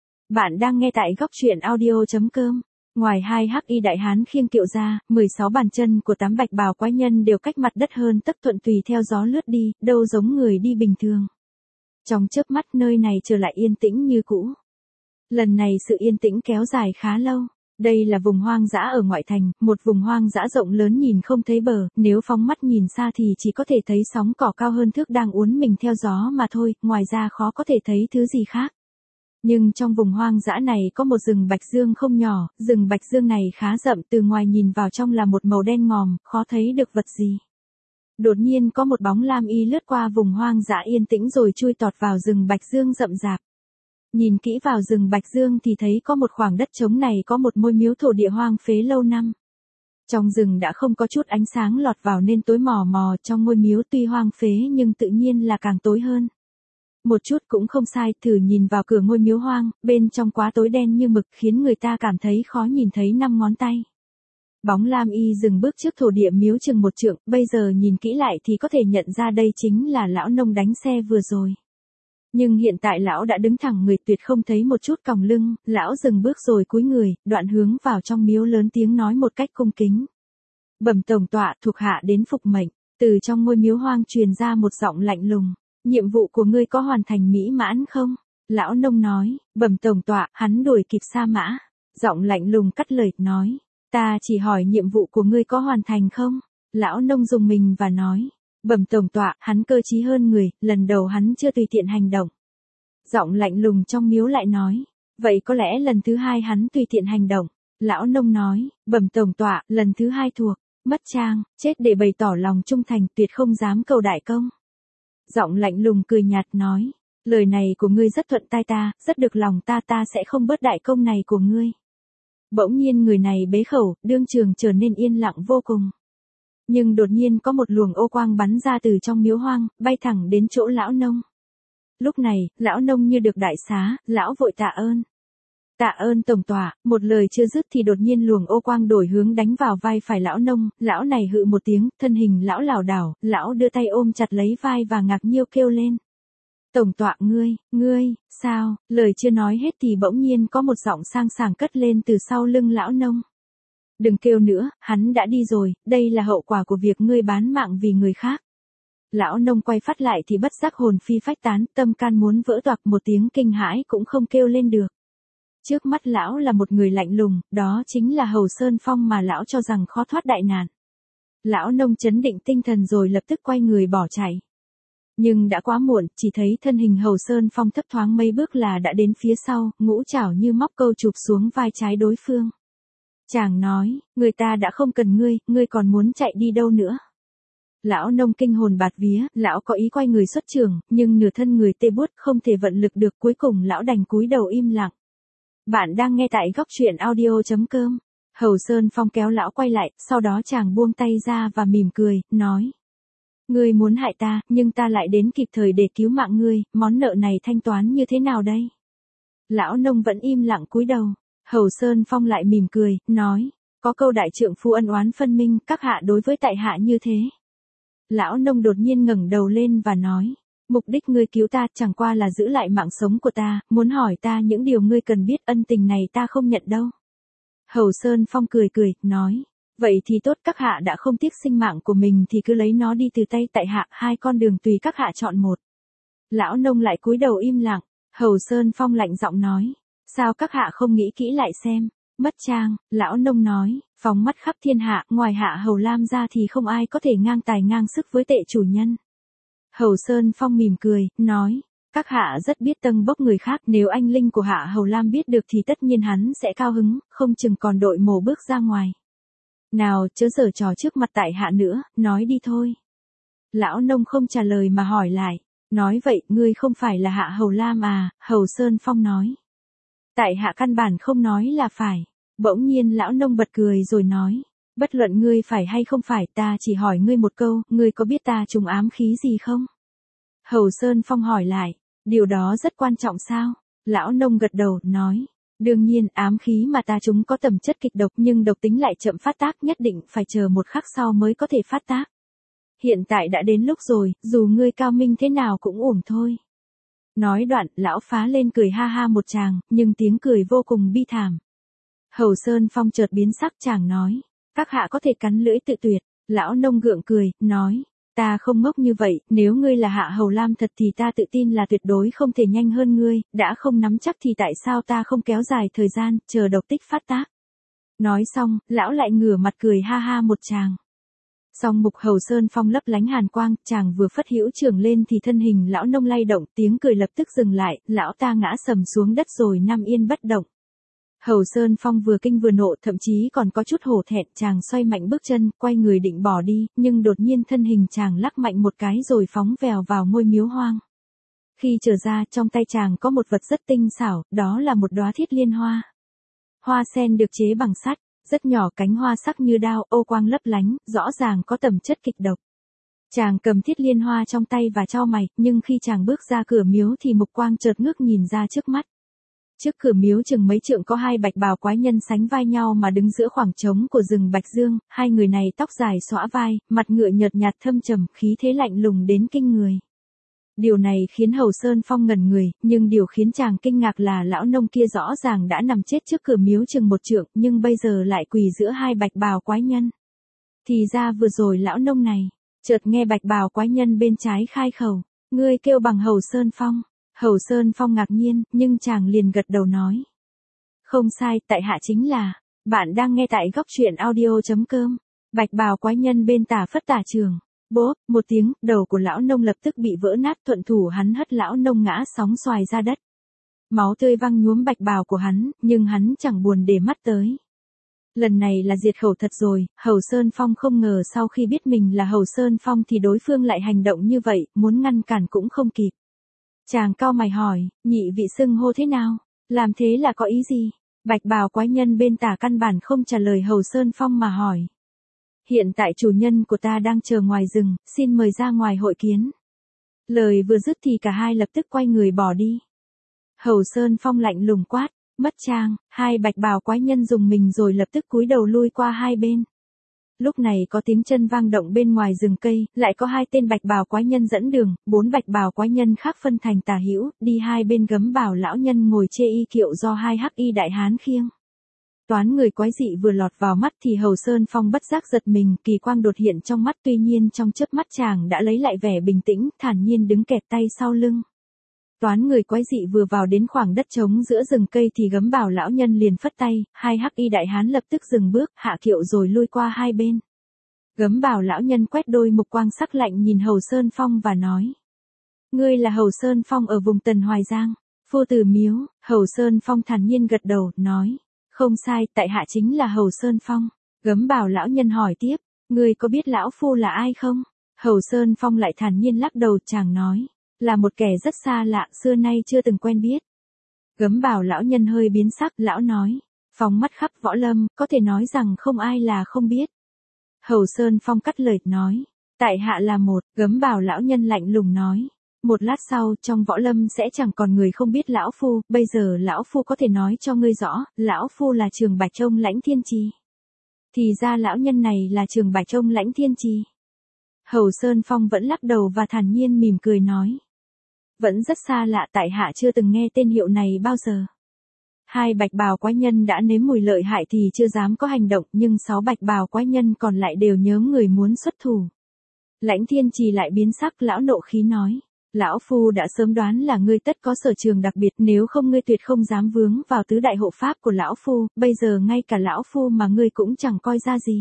Bạn đang nghe tại góc truyện audio chấm com. Ngoài hai hắc y đại hán khiêng kiệu ra, mười sáu bàn chân của tám bạch bào quái nhân đều cách mặt đất hơn tấc, thuận tùy theo gió lướt đi, đâu giống người đi bình thường. Trong chớp mắt nơi này trở lại yên tĩnh như cũ. Lần này sự yên tĩnh kéo dài khá lâu. Đây là vùng hoang dã ở ngoại thành, một vùng hoang dã rộng lớn nhìn không thấy bờ, nếu phóng mắt nhìn xa thì chỉ có thể thấy sóng cỏ cao hơn thước đang uốn mình theo gió mà thôi, ngoài ra khó có thể thấy thứ gì khác. Nhưng trong vùng hoang dã này có một rừng bạch dương không nhỏ, rừng bạch dương này khá rậm, từ ngoài nhìn vào trong là một màu đen ngòm, khó thấy được vật gì. Đột nhiên có một bóng lam y lướt qua vùng hoang dã yên tĩnh rồi chui tọt vào rừng bạch dương rậm rạp. Nhìn kỹ vào rừng bạch dương thì thấy có một khoảng đất trống này có một ngôi miếu thổ địa hoang phế lâu năm. Trong rừng đã không có chút ánh sáng lọt vào nên tối mò mò, trong ngôi miếu tuy hoang phế nhưng tự nhiên là càng tối hơn. Một chút cũng không sai, thử nhìn vào cửa ngôi miếu hoang, bên trong quá tối đen như mực khiến người ta cảm thấy khó nhìn thấy năm ngón tay. Bóng lam y dừng bước trước thổ địa miếu chừng một trượng, bây giờ nhìn kỹ lại thì có thể nhận ra đây chính là lão nông đánh xe vừa rồi. Nhưng hiện tại lão đã đứng thẳng người, tuyệt không thấy một chút còng lưng, lão dừng bước rồi cúi người, đoạn hướng vào trong miếu lớn tiếng nói một cách cung kính: bẩm tổng tọa, thuộc hạ đến phục mệnh. Từ trong ngôi miếu hoang truyền ra một giọng lạnh lùng: nhiệm vụ của ngươi có hoàn thành mỹ mãn không? Lão nông nói, bẩm tổng tọa, hắn đuổi kịp Sa Mã. Giọng lạnh lùng cắt lời, nói, ta chỉ hỏi nhiệm vụ của ngươi có hoàn thành không? Lão nông dùng mình và nói, bẩm tổng tọa, hắn cơ trí hơn người, lần đầu hắn chưa tùy tiện hành động. Giọng lạnh lùng trong miếu lại nói, vậy có lẽ lần thứ hai hắn tùy tiện hành động. Lão nông nói, bẩm tổng tọa, lần thứ hai thuộc, mất trang, chết để bày tỏ lòng trung thành, tuyệt không dám cầu đại công. Giọng lạnh lùng cười nhạt nói, lời này của ngươi rất thuận tai ta, rất được lòng ta, ta sẽ không bớt đại công này của ngươi. Bỗng nhiên người này bế khẩu, đương trường trở nên yên lặng vô cùng. Nhưng đột nhiên có một luồng ô quang bắn ra từ trong miếu hoang, bay thẳng đến chỗ lão nông. Lúc này, lão nông như được đại xá, lão vội tạ ơn. Tạ ơn tổng tọa, một lời chưa dứt thì đột nhiên luồng ô quang đổi hướng đánh vào vai phải lão nông, lão này hự một tiếng, thân hình lão lảo đảo, lão đưa tay ôm chặt lấy vai và ngạc nhiêu kêu lên. Tổng tọa ngươi, ngươi, sao, lời chưa nói hết thì bỗng nhiên có một giọng sang sảng cất lên từ sau lưng lão nông. Đừng kêu nữa, hắn đã đi rồi, đây là hậu quả của việc ngươi bán mạng vì người khác. Lão nông quay phát lại thì bất giác hồn phi phách tán, tâm can muốn vỡ toạc, một tiếng kinh hãi cũng không kêu lên được. Trước mắt lão là một người lạnh lùng, đó chính là Hầu Sơn Phong mà lão cho rằng khó thoát đại nạn. Lão nông chấn định tinh thần rồi lập tức quay người bỏ chạy. Nhưng đã quá muộn, chỉ thấy thân hình Hầu Sơn Phong thấp thoáng mấy bước là đã đến phía sau, ngũ trảo như móc câu chụp xuống vai trái đối phương. Chàng nói, người ta đã không cần ngươi, ngươi còn muốn chạy đi đâu nữa. Lão nông kinh hồn bạt vía, lão có ý quay người xuất trường, nhưng nửa thân người tê buốt không thể vận lực được, cuối cùng lão đành cúi đầu im lặng. Bạn đang nghe tại góc truyện audio chấm com. Hầu Sơn Phong kéo lão quay lại, sau đó chàng buông tay ra và mỉm cười, nói. Ngươi muốn hại ta, nhưng ta lại đến kịp thời để cứu mạng ngươi, món nợ này thanh toán như thế nào đây? Lão nông vẫn im lặng cúi đầu. Hầu Sơn Phong lại mỉm cười, nói. Có câu đại trượng phu ân oán phân minh, các hạ đối với tại hạ như thế. Lão nông đột nhiên ngẩng đầu lên và nói. Mục đích ngươi cứu ta chẳng qua là giữ lại mạng sống của ta, muốn hỏi ta những điều ngươi cần biết, ân tình này ta không nhận đâu. Hầu Sơn Phong cười cười, nói. Vậy thì tốt, các hạ đã không tiếc sinh mạng của mình thì cứ lấy nó đi từ tay tại hạ, hai con đường tùy các hạ chọn một. Lão nông lại cúi đầu im lặng. Hầu Sơn Phong lạnh giọng nói. Sao các hạ không nghĩ kỹ lại xem? Mất trang, lão nông nói, phóng mắt khắp thiên hạ, ngoài hạ Hầu Lam ra thì không ai có thể ngang tài ngang sức với tệ chủ nhân. Hầu Sơn Phong mỉm cười, nói, các hạ rất biết tâng bốc người khác, nếu anh linh của hạ Hầu Lam biết được thì tất nhiên hắn sẽ cao hứng, không chừng còn đội mồ bước ra ngoài. Nào, chớ giở trò trước mặt tại hạ nữa, nói đi thôi. Lão nông không trả lời mà hỏi lại, nói vậy, ngươi không phải là hạ Hầu Lam à? Hầu Sơn Phong nói. Tại hạ căn bản không nói là phải. Bỗng nhiên lão nông bật cười rồi nói, bất luận ngươi phải hay không phải, ta chỉ hỏi ngươi một câu, ngươi có biết ta trùng ám khí gì không? Hầu Sơn Phong hỏi lại, điều đó rất quan trọng sao? Lão nông gật đầu, nói, đương nhiên, ám khí mà ta trúng có tầm chất kịch độc nhưng độc tính lại chậm phát tác, nhất định phải chờ một khắc sau mới có thể phát tác. Hiện tại đã đến lúc rồi, dù ngươi cao minh thế nào cũng uổng thôi. Nói đoạn, lão phá lên cười ha ha một tràng, nhưng tiếng cười vô cùng bi thảm. Hầu Sơn Phong chợt biến sắc, chàng nói, các hạ có thể cắn lưỡi tự tuyệt. Lão nông gượng cười, nói, ta không ngốc như vậy, nếu ngươi là hạ Hầu Lam thật thì ta tự tin là tuyệt đối không thể nhanh hơn ngươi, đã không nắm chắc thì tại sao ta không kéo dài thời gian, chờ độc tích phát tác. Nói xong, lão lại ngửa mặt cười ha ha một tràng. Song mục Hầu Sơn Phong lấp lánh hàn quang, chàng vừa phất hữu trưởng lên thì thân hình lão nông lay động, tiếng cười lập tức dừng lại, lão ta ngã sầm xuống đất rồi nằm yên bất động. Hầu Sơn Phong vừa kinh vừa nộ, thậm chí còn có chút hổ thẹn, chàng xoay mạnh bước chân, quay người định bỏ đi, nhưng đột nhiên thân hình chàng lắc mạnh một cái rồi phóng vèo vào ngôi miếu hoang. Khi trở ra, trong tay chàng có một vật rất tinh xảo, đó là một đóa thiết liên hoa. Hoa sen được chế bằng sắt, rất nhỏ, cánh hoa sắc như đao, ô quang lấp lánh, rõ ràng có tầm chất kịch độc. Chàng cầm thiết liên hoa trong tay và chau mày, nhưng khi chàng bước ra cửa miếu thì mục quang chợt ngước nhìn ra trước mắt. Trước cửa miếu chừng mấy trượng có hai bạch bào quái nhân sánh vai nhau mà đứng giữa khoảng trống của rừng Bạch Dương, hai người này tóc dài xõa vai, mặt ngựa nhợt nhạt thâm trầm, khí thế lạnh lùng đến kinh người. Điều này khiến Hầu Sơn Phong ngẩn người, nhưng điều khiến chàng kinh ngạc là lão nông kia rõ ràng đã nằm chết trước cửa miếu chừng một trượng, nhưng bây giờ lại quỳ giữa hai bạch bào quái nhân. Thì ra vừa rồi lão nông này, chợt nghe bạch bào quái nhân bên trái khai khẩu, ngươi kêu bằng Hầu Sơn Phong. Hầu Sơn Phong ngạc nhiên, nhưng chàng liền gật đầu nói. Không sai, tại hạ chính là, bạn đang nghe tại góc truyện audio.com. Bạch bào quái nhân bên tả phất tả trường. Bốp, một tiếng, đầu của lão nông lập tức bị vỡ nát, thuận thủ hắn hất lão nông ngã sóng xoài ra đất. Máu tươi văng nhuốm bạch bào của hắn, nhưng hắn chẳng buồn để mắt tới. Lần này là diệt khẩu thật rồi, Hầu Sơn Phong không ngờ sau khi biết mình là Hầu Sơn Phong thì đối phương lại hành động như vậy, muốn ngăn cản cũng không kịp. Chàng cau mày hỏi, nhị vị xưng hô thế nào? Làm thế là có ý gì? Bạch bào quái nhân bên tả căn bản không trả lời Hầu Sơn Phong mà hỏi. Hiện tại chủ nhân của ta đang chờ ngoài rừng, xin mời ra ngoài hội kiến. Lời vừa dứt thì cả hai lập tức quay người bỏ đi. Hầu Sơn Phong lạnh lùng quát, mất trang, hai bạch bào quái nhân dùng mình rồi lập tức cúi đầu lui qua hai bên. Lúc này có tiếng chân vang động bên ngoài rừng cây, lại có hai tên bạch bào quái nhân dẫn đường, bốn bạch bào quái nhân khác phân thành tả hữu, đi hai bên gấm bào lão nhân ngồi chê y kiệu do hai hắc y đại hán khiêng. Toán người quái dị vừa lọt vào mắt thì Hầu Sơn Phong bất giác giật mình, kỳ quang đột hiện trong mắt, tuy nhiên trong chớp mắt chàng đã lấy lại vẻ bình tĩnh, thản nhiên đứng kẹp tay sau lưng. Toán người quái dị vừa vào đến khoảng đất trống giữa rừng cây thì gấm bào lão nhân liền phất tay, hai hắc y đại hán lập tức dừng bước, hạ kiệu rồi lui qua hai bên. Gấm bào lão nhân quét đôi mục quang sắc lạnh nhìn Hầu Sơn Phong và nói. Ngươi là Hầu Sơn Phong ở vùng Tần Hoài Giang, Phu Tử Miếu. Hầu Sơn Phong thản nhiên gật đầu, nói. Không sai, tại hạ chính là Hầu Sơn Phong. Gấm bào lão nhân hỏi tiếp, ngươi có biết lão phu là ai không? Hầu Sơn Phong lại thản nhiên lắc đầu, chàng nói. Là một kẻ rất xa lạ, xưa nay chưa từng quen biết. Gấm bào lão nhân hơi biến sắc, lão nói. Phóng mắt khắp võ lâm, có thể nói rằng không ai là không biết. Hầu Sơn Phong cắt lời, nói. Tại hạ là một, gấm bào lão nhân lạnh lùng nói. Một lát sau, trong võ lâm sẽ chẳng còn người không biết lão phu, bây giờ lão phu có thể nói cho ngươi rõ, lão phu là Trường Bạch Trông Lãnh Thiên Trì. Thì ra lão nhân này là Trường Bạch Trông Lãnh Thiên Trì. Hầu Sơn Phong vẫn lắc đầu và thản nhiên mỉm cười nói. Vẫn rất xa lạ, tại hạ chưa từng nghe tên hiệu này bao giờ. Hai bạch bào quái nhân đã nếm mùi lợi hại thì chưa dám có hành động, nhưng sáu bạch bào quái nhân còn lại đều nhớ người muốn xuất thủ. Lãnh Thiên Trì lại biến sắc, lão nộ khí nói. Lão phu đã sớm đoán là ngươi tất có sở trường đặc biệt, nếu không ngươi tuyệt không dám vướng vào tứ đại hộ pháp của lão phu, bây giờ ngay cả lão phu mà ngươi cũng chẳng coi ra gì.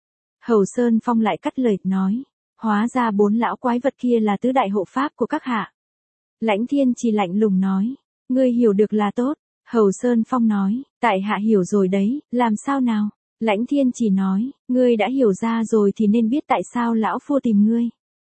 Hầu Sơn Phong lại cắt lời, nói. Hóa ra bốn lão quái vật kia là tứ đại hộ pháp của các hạ. Lãnh Thiên Trì lạnh lùng nói. Ngươi hiểu được là tốt. Hầu Sơn Phong nói. Tại hạ hiểu rồi đấy, làm sao nào? Lãnh Thiên Trì nói. Ngươi đã hiểu ra rồi thì nên biết tại sao lão phu tìm ngươi.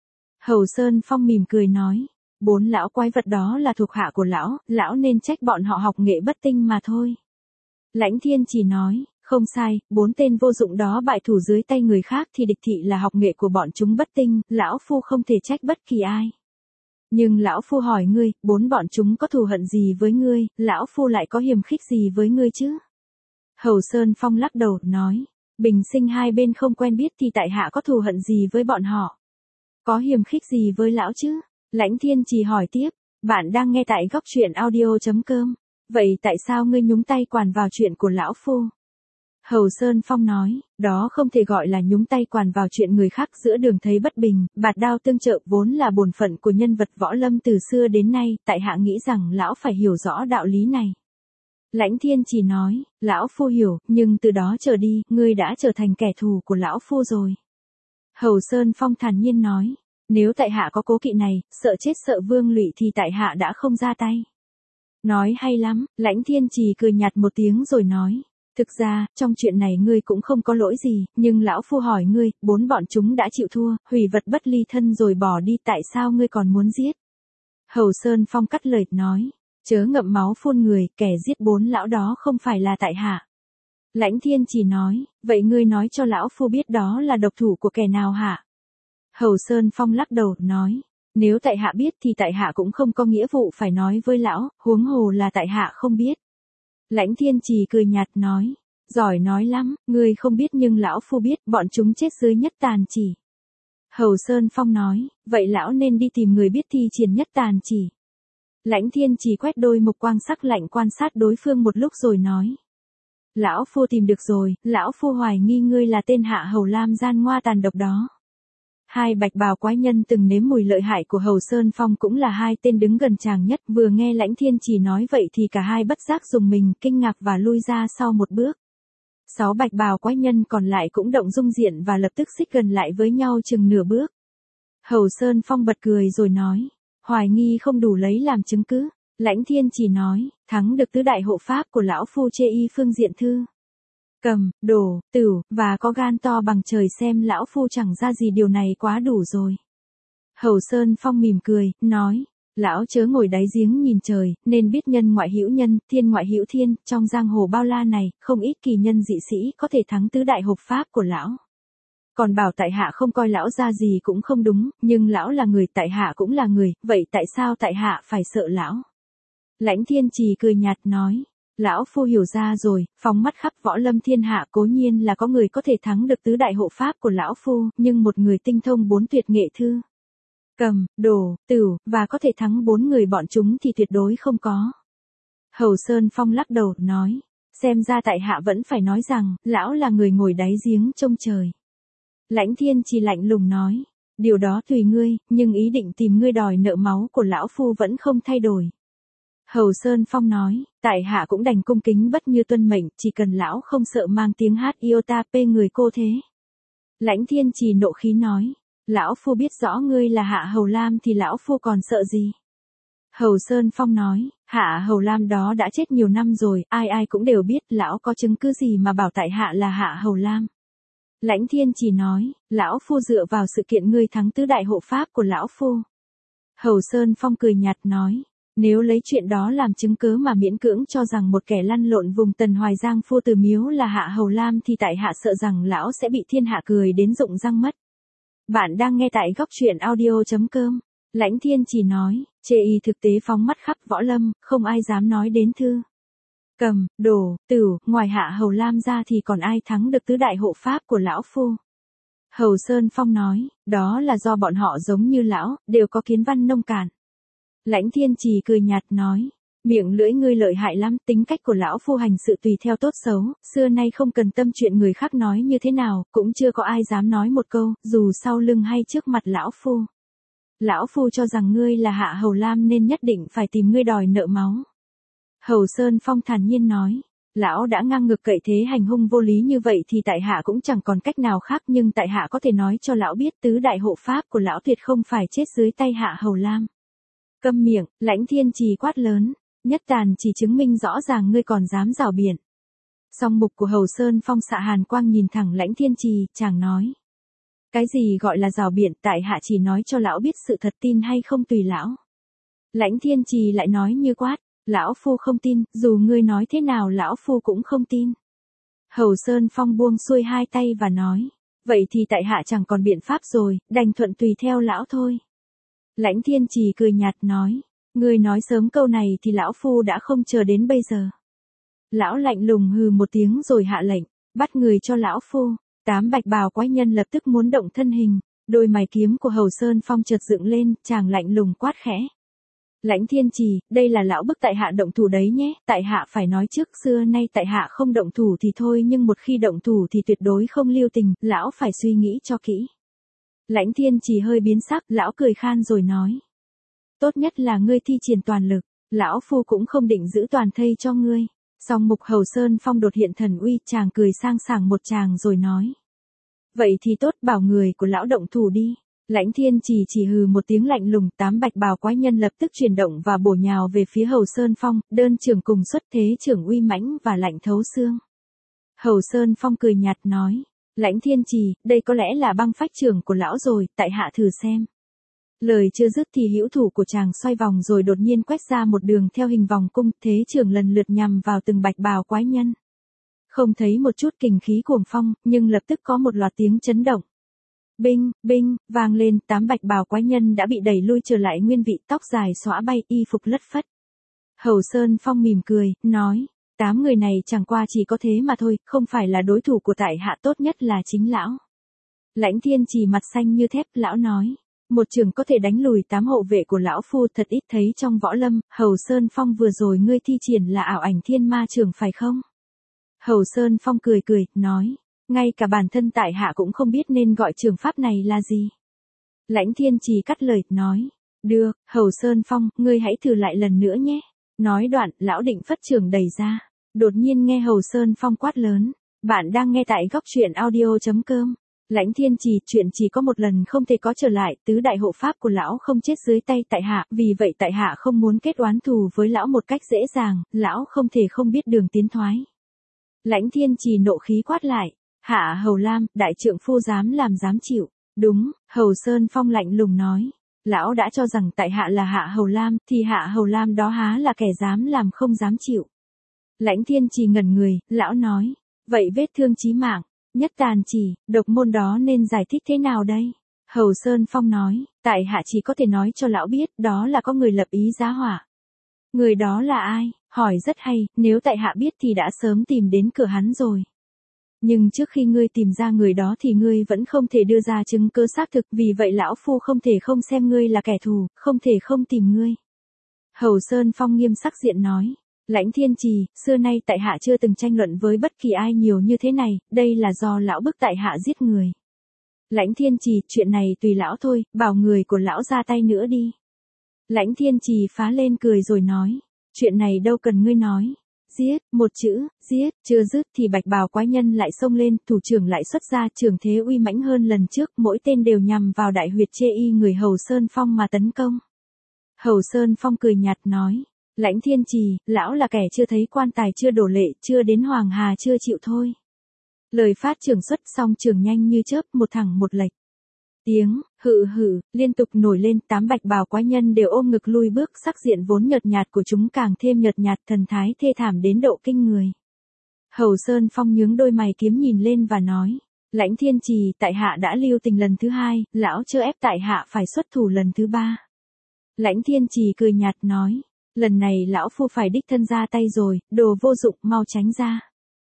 Hầu Sơn Phong mỉm cười nói. Bốn lão quái vật đó là thuộc hạ của lão, lão nên trách bọn họ học nghệ bất tinh mà thôi. Lãnh Thiên Trì nói. Không sai, bốn tên vô dụng đó bại thủ dưới tay người khác thì địch thị là học nghệ của bọn chúng bất tinh, lão phu không thể trách bất kỳ ai. Nhưng lão phu hỏi ngươi, bốn bọn chúng có thù hận gì với ngươi, lão phu lại có hiềm khích gì với ngươi chứ? Hầu Sơn Phong lắc đầu, nói. Bình sinh hai bên không quen biết thì tại hạ có thù hận gì với bọn họ? Có hiềm khích gì với lão chứ? Lãnh Thiên Trì hỏi tiếp. Bạn đang nghe tại góc truyện audio.com. Vậy tại sao ngươi nhúng tay quản vào chuyện của lão phu? Hầu Sơn Phong nói, đó không thể gọi là nhúng tay quản vào chuyện người khác, giữa đường thấy bất bình, bạt đao tương trợ vốn là bổn phận của nhân vật võ lâm từ xưa đến nay, tại hạ nghĩ rằng lão phải hiểu rõ đạo lý này. Lãnh Thiên Trì nói, lão phu hiểu, nhưng từ đó trở đi, ngươi đã trở thành kẻ thù của lão phu rồi. Hầu Sơn Phong thản nhiên nói, nếu tại hạ có cố kỵ này, sợ chết sợ vương lụy thì tại hạ đã không ra tay. Nói hay lắm, Lãnh Thiên Trì cười nhạt một tiếng rồi nói. Thực ra, trong chuyện này ngươi cũng không có lỗi gì, nhưng lão phu hỏi ngươi, bốn bọn chúng đã chịu thua, hủy vật bất ly thân rồi bỏ đi, tại sao ngươi còn muốn giết? Hầu Sơn Phong cắt lời, nói, chớ ngậm máu phun người, kẻ giết bốn lão đó không phải là tại hạ. Lãnh Thiên Trì nói, vậy ngươi nói cho lão phu biết đó là độc thủ của kẻ nào hả? Hầu Sơn Phong lắc đầu, nói, nếu tại hạ biết thì tại hạ cũng không có nghĩa vụ phải nói với lão, huống hồ là tại hạ không biết. Lãnh Thiên Trì cười nhạt nói, giỏi nói lắm, ngươi không biết nhưng lão phu biết, bọn chúng chết dưới nhất tàn chỉ. Hầu Sơn Phong nói, vậy lão nên đi tìm người biết thi triển nhất tàn chỉ. Lãnh Thiên Trì quét đôi mục quang sắc lạnh quan sát đối phương một lúc rồi nói. Lão phu tìm được rồi, lão phu hoài nghi ngươi là tên hạ hầu lam gian ngoa tàn độc đó. Hai bạch bào quái nhân từng nếm mùi lợi hại của Hầu Sơn Phong cũng là hai tên đứng gần chàng nhất, vừa nghe Lãnh Thiên Trì nói vậy thì cả hai bất giác dùng mình, kinh ngạc và lui ra sau một bước. Sáu bạch bào quái nhân còn lại cũng động dung diện và lập tức xích gần lại với nhau chừng nửa bước. Hầu Sơn Phong bật cười rồi nói, hoài nghi không đủ lấy làm chứng cứ. Lãnh Thiên Trì nói, thắng được tứ đại hộ pháp của lão phu chê y phương diện thư cầm, đồ, tửu, và có gan to bằng trời, xem lão phu chẳng ra gì, điều này quá đủ rồi. Hầu Sơn Phong mỉm cười, nói, lão chớ ngồi đáy giếng nhìn trời, nên biết nhân ngoại hữu nhân, thiên ngoại hữu thiên, trong giang hồ bao la này, không ít kỳ nhân dị sĩ có thể thắng tứ đại hộ pháp của lão. Còn bảo tại hạ không coi lão ra gì cũng không đúng, nhưng lão là người, tại hạ cũng là người, vậy tại sao tại hạ phải sợ lão? Lãnh Thiên Trì cười nhạt nói, lão phu hiểu ra rồi, phóng mắt khắp võ lâm thiên hạ cố nhiên là có người có thể thắng được tứ đại hộ pháp của lão phu, nhưng một người tinh thông bốn tuyệt nghệ thư cầm, đồ, tửu, và có thể thắng bốn người bọn chúng thì tuyệt đối không có. Hầu Sơn Phong lắc đầu, nói, xem ra tại hạ vẫn phải nói rằng, lão là người ngồi đáy giếng trông trời. Lãnh Thiên Trì lạnh lùng nói, điều đó tùy ngươi, nhưng ý định tìm ngươi đòi nợ máu của lão phu vẫn không thay đổi. Hầu Sơn Phong nói, tại hạ cũng đành cung kính bất như tuân mệnh, chỉ cần lão không sợ mang tiếng hát iota pê người cô thế. Lãnh Thiên Trì nộ khí nói, lão phu biết rõ ngươi là Hạ Hầu Lam thì lão phu còn sợ gì. Hầu Sơn Phong nói, Hạ Hầu Lam đó đã chết nhiều năm rồi, ai ai cũng đều biết, lão có chứng cứ gì mà bảo tại hạ là Hạ Hầu Lam. Lãnh Thiên Trì nói, lão phu dựa vào sự kiện ngươi thắng tứ đại hộ pháp của lão phu. Hầu Sơn Phong cười nhạt nói, nếu lấy chuyện đó làm chứng cớ mà miễn cưỡng cho rằng một kẻ lăn lộn vùng Tần Hoài Giang Phu Từ Miếu là Hạ Hầu Lam thì tại hạ sợ rằng lão sẽ bị thiên hạ cười đến rụng răng mất. Bạn đang nghe tại góc truyện audio chấm com. Lãnh Thiên Trì nói, chê y thực tế phóng mắt khắp võ lâm, không ai dám nói đến thư cầm, đồ, tửu, ngoài Hạ Hầu Lam ra thì còn ai thắng được tứ đại hộ pháp của lão phu. Hầu Sơn Phong nói, đó là do bọn họ giống như lão, đều có kiến văn nông cạn. Lãnh Thiên Trì cười nhạt nói, miệng lưỡi ngươi lợi hại lắm, tính cách của lão phu hành sự tùy theo tốt xấu, xưa nay không cần tâm chuyện người khác nói như thế nào, cũng chưa có ai dám nói một câu, dù sau lưng hay trước mặt lão phu. Lão phu cho rằng ngươi là Hạ Hầu Lam nên nhất định phải tìm ngươi đòi nợ máu. Hầu Sơn Phong thản nhiên nói, lão đã ngang ngược cậy thế hành hung vô lý như vậy thì tại hạ cũng chẳng còn cách nào khác, nhưng tại hạ có thể nói cho lão biết tứ đại hộ pháp của lão tuyệt không phải chết dưới tay Hạ Hầu Lam. Câm miệng, Lãnh Thiên Trì quát lớn, nhất tàn chỉ chứng minh rõ ràng ngươi còn dám rảo biện. Song mục của Hầu Sơn Phong xạ hàn quang nhìn thẳng Lãnh Thiên Trì, chàng nói, cái gì gọi là rảo biện, tại hạ chỉ nói cho lão biết sự thật, tin hay không tùy lão. Lãnh Thiên Trì lại nói như quát, lão phu không tin, dù ngươi nói thế nào lão phu cũng không tin. Hầu Sơn Phong buông xuôi hai tay và nói, vậy thì tại hạ chẳng còn biện pháp rồi, đành thuận tùy theo lão thôi. Lãnh Thiên Trì cười nhạt nói, ngươi nói sớm câu này thì lão phu đã không chờ đến bây giờ. Lão lạnh lùng hừ một tiếng rồi hạ lệnh, bắt người cho lão phu. Tám bạch bào quái nhân lập tức muốn động thân hình, đôi mày kiếm của Hầu Sơn Phong chợt dựng lên, chàng lạnh lùng quát khẽ. Lãnh Thiên Trì, đây là lão bức tại hạ động thủ đấy nhé, tại hạ phải nói trước, xưa nay tại hạ không động thủ thì thôi, nhưng một khi động thủ thì tuyệt đối không lưu tình, lão phải suy nghĩ cho kỹ. Lãnh Thiên Trì hơi biến sắc, lão cười khan rồi nói, tốt nhất là ngươi thi triển toàn lực, lão phu cũng không định giữ toàn thây cho ngươi. Song mục Hầu Sơn Phong đột hiện thần uy, chàng cười sang sảng một tràng rồi nói, vậy thì tốt, bảo người của lão động thủ đi. Lãnh Thiên Trì chỉ hừ một tiếng lạnh lùng, tám bạch bào quái nhân lập tức chuyển động và bổ nhào về phía Hầu Sơn Phong, đơn trưởng cùng xuất thế trưởng uy mãnh và lạnh thấu xương. Hầu Sơn Phong cười nhạt nói, Lãnh Thiên Trì, đây có lẽ là băng phách trưởng của lão rồi, tại hạ thử xem. Lời chưa dứt thì hữu thủ của chàng xoay vòng rồi đột nhiên quét ra một đường theo hình vòng cung, thế trưởng lần lượt nhằm vào từng bạch bào quái nhân. Không thấy một chút kình khí cuồng phong, nhưng lập tức có một loạt tiếng chấn động. Binh, binh, vang lên, tám bạch bào quái nhân đã bị đẩy lui trở lại nguyên vị, tóc dài xõa bay, y phục lất phất. Hầu Sơn Phong mỉm cười, nói, tám người này chẳng qua chỉ có thế mà thôi, không phải là đối thủ của tại hạ, tốt nhất là chính lão. Lãnh Thiên Trì mặt xanh như thép, lão nói, một trường có thể đánh lùi tám hộ vệ của lão phu thật ít thấy trong võ lâm. Hầu Sơn Phong, vừa rồi ngươi thi triển là ảo ảnh thiên ma trường phải không? Hầu Sơn Phong cười cười, nói, ngay cả bản thân tại hạ cũng không biết nên gọi trường pháp này là gì. Lãnh Thiên Trì cắt lời, nói. Được, Hầu Sơn Phong, ngươi hãy thử lại lần nữa nhé. Nói đoạn, lão định phất trường đẩy ra. Đột nhiên nghe Hầu Sơn Phong quát lớn. Bạn đang nghe tại góc truyện audio.com. Lãnh Thiên Trì, chuyện chỉ có một lần không thể có trở lại, tứ đại hộ pháp của lão không chết dưới tay tại hạ, vì vậy tại hạ không muốn kết oán thù với lão một cách dễ dàng, lão không thể không biết đường tiến thoái. Lãnh Thiên Trì nộ khí quát lại. Hạ Hầu Lam, đại trượng phu dám làm dám chịu. Đúng, Hầu Sơn Phong lạnh lùng nói. Lão đã cho rằng tại hạ là Hạ Hầu Lam, thì Hạ Hầu Lam đó há là kẻ dám làm không dám chịu. Lãnh Thiên Trì ngẩn người, lão nói. Vậy vết thương chí mạng, nhất tàn chỉ, độc môn đó nên giải thích thế nào đây? Hầu Sơn Phong nói, tại hạ chỉ có thể nói cho lão biết, đó là có người lập ý giá họa. Người đó là ai? Hỏi rất hay, nếu tại hạ biết thì đã sớm tìm đến cửa hắn rồi. Nhưng trước khi ngươi tìm ra người đó thì ngươi vẫn không thể đưa ra chứng cứ xác thực, vì vậy lão phu không thể không xem ngươi là kẻ thù, không thể không tìm ngươi. Hầu Sơn Phong nghiêm sắc diện nói. Lãnh Thiên Trì, xưa nay tại hạ chưa từng tranh luận với bất kỳ ai nhiều như thế này, đây là do lão bức tại hạ giết người. Lãnh Thiên Trì, chuyện này tùy lão thôi, bảo người của lão ra tay nữa đi. Lãnh Thiên Trì phá lên cười rồi nói. Chuyện này đâu cần ngươi nói. Giết, một chữ, giết, chưa dứt thì bạch bào quái nhân lại xông lên, thủ trưởng lại xuất ra, trường thế uy mãnh hơn lần trước, mỗi tên đều nhằm vào đại huyệt chê y người Hầu Sơn Phong mà tấn công. Hầu Sơn Phong cười nhạt nói. Lãnh Thiên Trì, lão là kẻ chưa thấy quan tài chưa đổ lệ, chưa đến Hoàng Hà chưa chịu thôi. Lời phát trường xuất xong trường nhanh như chớp, một thẳng một lệch. Tiếng, hự hự, liên tục nổi lên, tám bạch bào quái nhân đều ôm ngực lui bước, sắc diện vốn nhợt nhạt của chúng càng thêm nhợt nhạt, thần thái thê thảm đến độ kinh người. Hầu Sơn Phong nhướng đôi mày kiếm nhìn lên và nói. Lãnh Thiên Trì, tại hạ đã lưu tình lần thứ hai, lão chưa ép tại hạ phải xuất thủ lần thứ ba. Lãnh Thiên Trì cười nhạt nói. Lần này lão phu phải đích thân ra tay rồi, đồ vô dụng, mau tránh ra.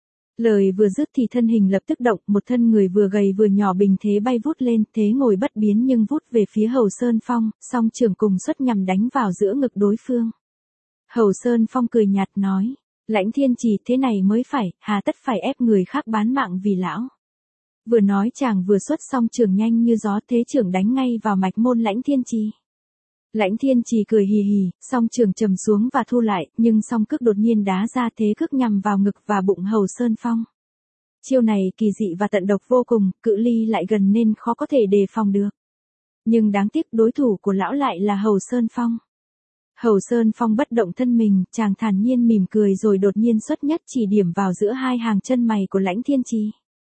Lời vừa dứt thì thân hình lập tức động, một thân người vừa gầy vừa nhỏ bình thế bay vút lên, thế ngồi bất biến nhưng vút về phía Hầu Sơn Phong, song trường cùng xuất nhằm đánh vào giữa ngực đối phương. Hầu Sơn Phong cười nhạt nói. Lãnh Thiên Trì, thế này mới phải, hà tất phải ép người khác bán mạng vì lão. Vừa nói chàng vừa xuất xong trường nhanh như gió, thế trưởng đánh ngay vào mạch môn Lãnh Thiên Trì. Lãnh Thiên Trì cười hì hì, song trường trầm xuống và thu lại, nhưng song cước đột nhiên đá ra, thế cước nhằm vào ngực và bụng Hầu Sơn Phong. Chiêu này kỳ dị và tận độc vô cùng, cự ly lại gần nên khó có thể đề phòng được. Nhưng đáng tiếc đối thủ của lão lại là Hầu Sơn Phong. Hầu Sơn Phong bất động thân mình, chàng thản nhiên mỉm cười rồi đột nhiên xuất nhất chỉ điểm vào giữa hai hàng chân mày của Lãnh Thiên Trì.